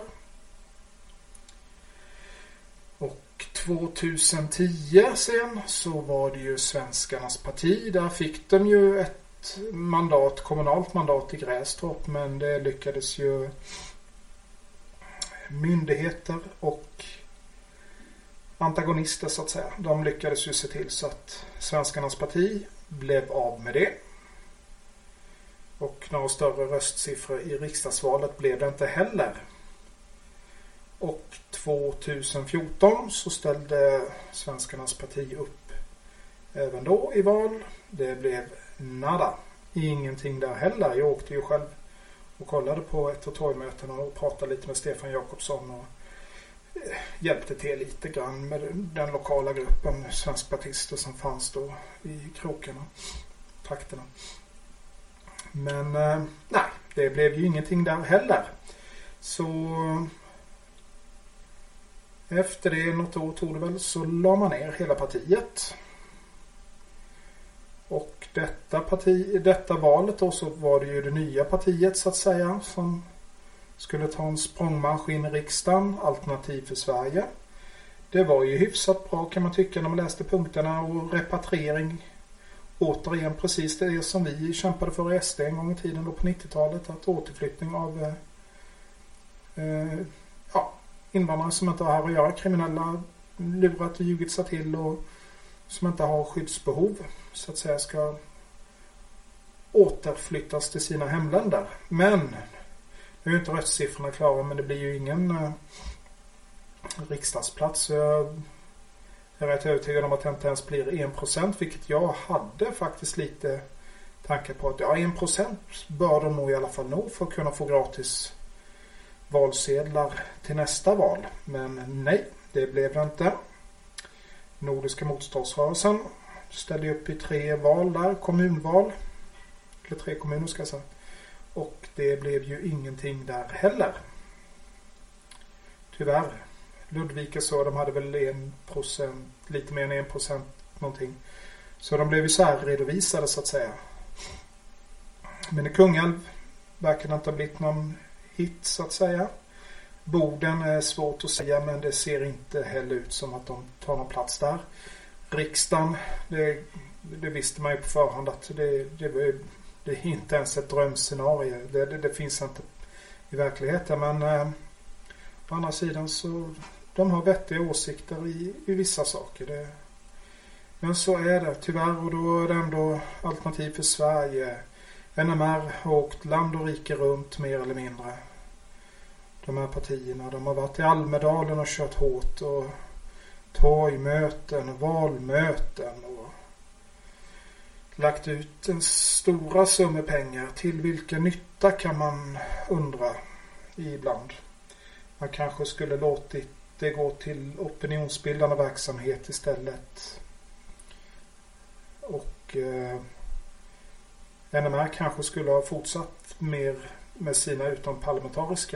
Och 2010 sen så var det ju Svenskarnas parti. Där fick de ju ett mandat, kommunalt mandat i Grästorp, men det lyckades ju myndigheter och antagonister så att säga. De lyckades ju se till så att Svenskarnas parti blev av med det. Och några större röstsiffror i riksdagsvalet blev det inte heller. Och 2014 så ställde Svenskarnas parti upp även då i val. Det blev nada. Ingenting där heller. Jag åkte ju själv och kollade på ett och torgmöten och pratade lite med Stefan Jakobsson och hjälpte till lite grann med den lokala gruppen svenskpartister som fanns då i krokarna, trakterna. Men nej, det blev ju ingenting där heller. Så efter det, något år tog det väl, så la man ner hela partiet. Och detta valet då så var det ju det nya partiet så att säga som skulle ta en språngmarsch in i riksdagen, Alternativ för Sverige. Det var ju hyfsat bra kan man tycka när man läste punkterna, och repatriering. Återigen precis det som vi kämpade för i SD en gång i tiden då på 90-talet, att återflyttning av invandrare som inte har här att göra, kriminella, lurat och ljugit sig till och som inte har skyddsbehov så att säga ska återflyttas till sina hemländer. Men nu är inte röstsiffrorna klara, men det blir ju ingen riksdagsplats. Jag är rätt övertygad om att det inte ens blir 1%, vilket jag hade faktiskt lite tankar på att 1% bör de nog i alla fall nå för att kunna få gratis valsedlar till nästa val. Men nej, det blev det inte. Nordiska motståndsrörelsen ställde upp i 3 val där, kommunval. Eller 3 kommuner ska jag säga. Och det blev ju ingenting där heller. Tyvärr. Ludvika så, de hade väl 1%, lite mer än 1% någonting. Så de blev ju så här redovisade så att säga. Men i Kungälv verkar det inte ha blivit någon hit så att säga. Boden är svårt att säga, men det ser inte heller ut som att de tar någon plats där. Riksdagen, det visste man ju på förhand att det är inte ens ett drömscenario. Det finns inte i verkligheten, men å andra sidan så de har vettiga åsikter i vissa saker. Men så är det tyvärr, och då är det ändå Alternativ för Sverige. NMR har åkt land och rike runt mer eller mindre. De här partierna, de har varit i Almedalen och kört hårt och torgmöten och valmöten och lagt ut en stora summa pengar. Till vilken nytta kan man undra ibland. Man kanske skulle låtit det gå till opinionsbildande verksamhet istället. Och NMR kanske skulle ha fortsatt mer med sina utomparlamentariska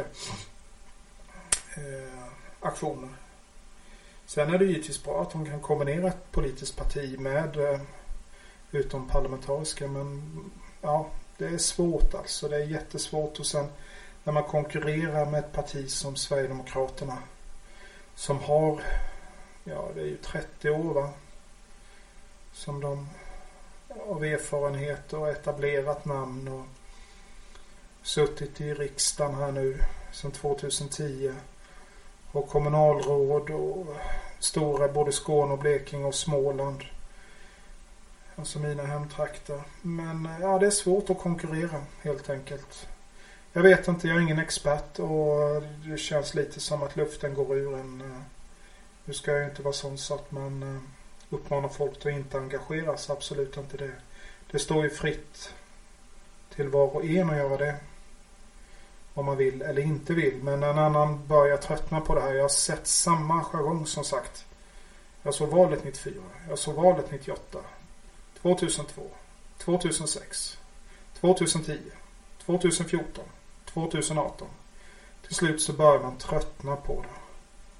aktioner. Sen är det givetvis bra att de kan kombinera ett politiskt parti med utomparlamentariska, men ja, det är svårt alltså. Det är jättesvårt, och sen när man konkurrerar med ett parti som Sverigedemokraterna som har, det är ju 30 år va, som de av erfarenhet och etablerat namn och suttit i riksdagen här nu sedan 2010 och kommunalråd och stora både Skåne och Blekinge och Småland, alltså mina hemtrakter. Men det är svårt att konkurrera helt enkelt. Jag vet inte, jag är ingen expert och det känns lite som att luften går ur en. Nu ska jag inte vara sån så att man uppmanar folk att inte engagera sig, absolut inte det. Det står ju fritt till var och en att göra det om man vill eller inte vill. Men en annan börjar tröttna på det här. Jag har sett samma jargong som sagt. Jag såg valet 94, jag såg valet 98, 2002, 2006, 2010, 2014, 2018. Till slut så börjar man tröttna på det.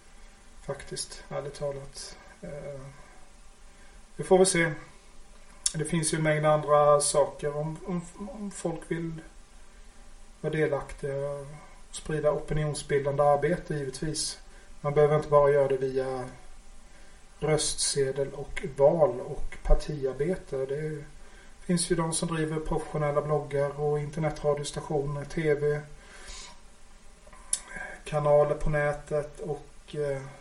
Faktiskt, ärligt talat. Vi får väl se. det finns ju en mängd andra saker om folk vill vara delaktiga och sprida opinionsbildande arbete givetvis. Man behöver inte bara göra det via röstsedel och val och partiarbete. Det finns ju de som driver professionella bloggar och internetradiostationer, tv, kanaler på nätet och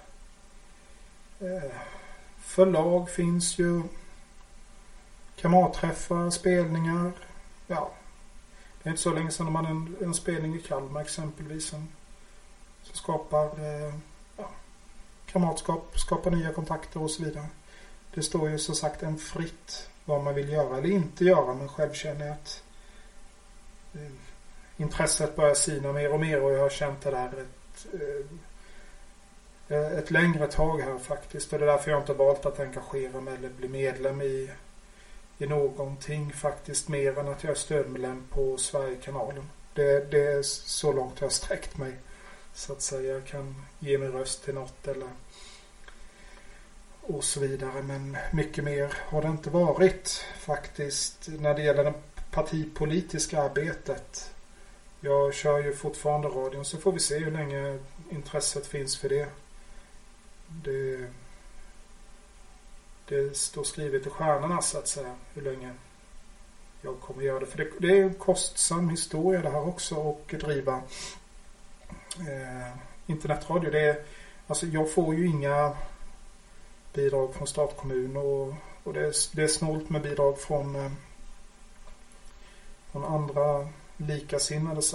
förlag finns ju, kamratträffar, spelningar. Ja, det är inte så länge sedan man en spelning i Kalmar exempelvis som skapar kamratskap, skapar nya kontakter och så vidare. Det står ju så sagt en fritt vad man vill göra eller inte göra, men själv känner jag att intresset börjar sina mer och mer, och jag har känt det där ett längre tag här faktiskt, och det är därför jag inte valt att engagera mig eller bli medlem i någonting faktiskt, mer än att jag är stödmedlem på Sverigekanalen. Det är så långt jag har sträckt mig, så att säga. Jag kan ge min röst till något eller och så vidare, men mycket mer har det inte varit faktiskt när det gäller det partipolitiska arbetet. Jag kör ju fortfarande radion, så får vi se hur länge intresset finns för det. Det står skrivet i stjärnorna så att säga hur länge jag kommer göra det. För det är en kostsam historia det här också, och driva internetradio. Alltså jag får ju inga bidrag från stat, kommun och det är snålt med bidrag från andra likasinnade.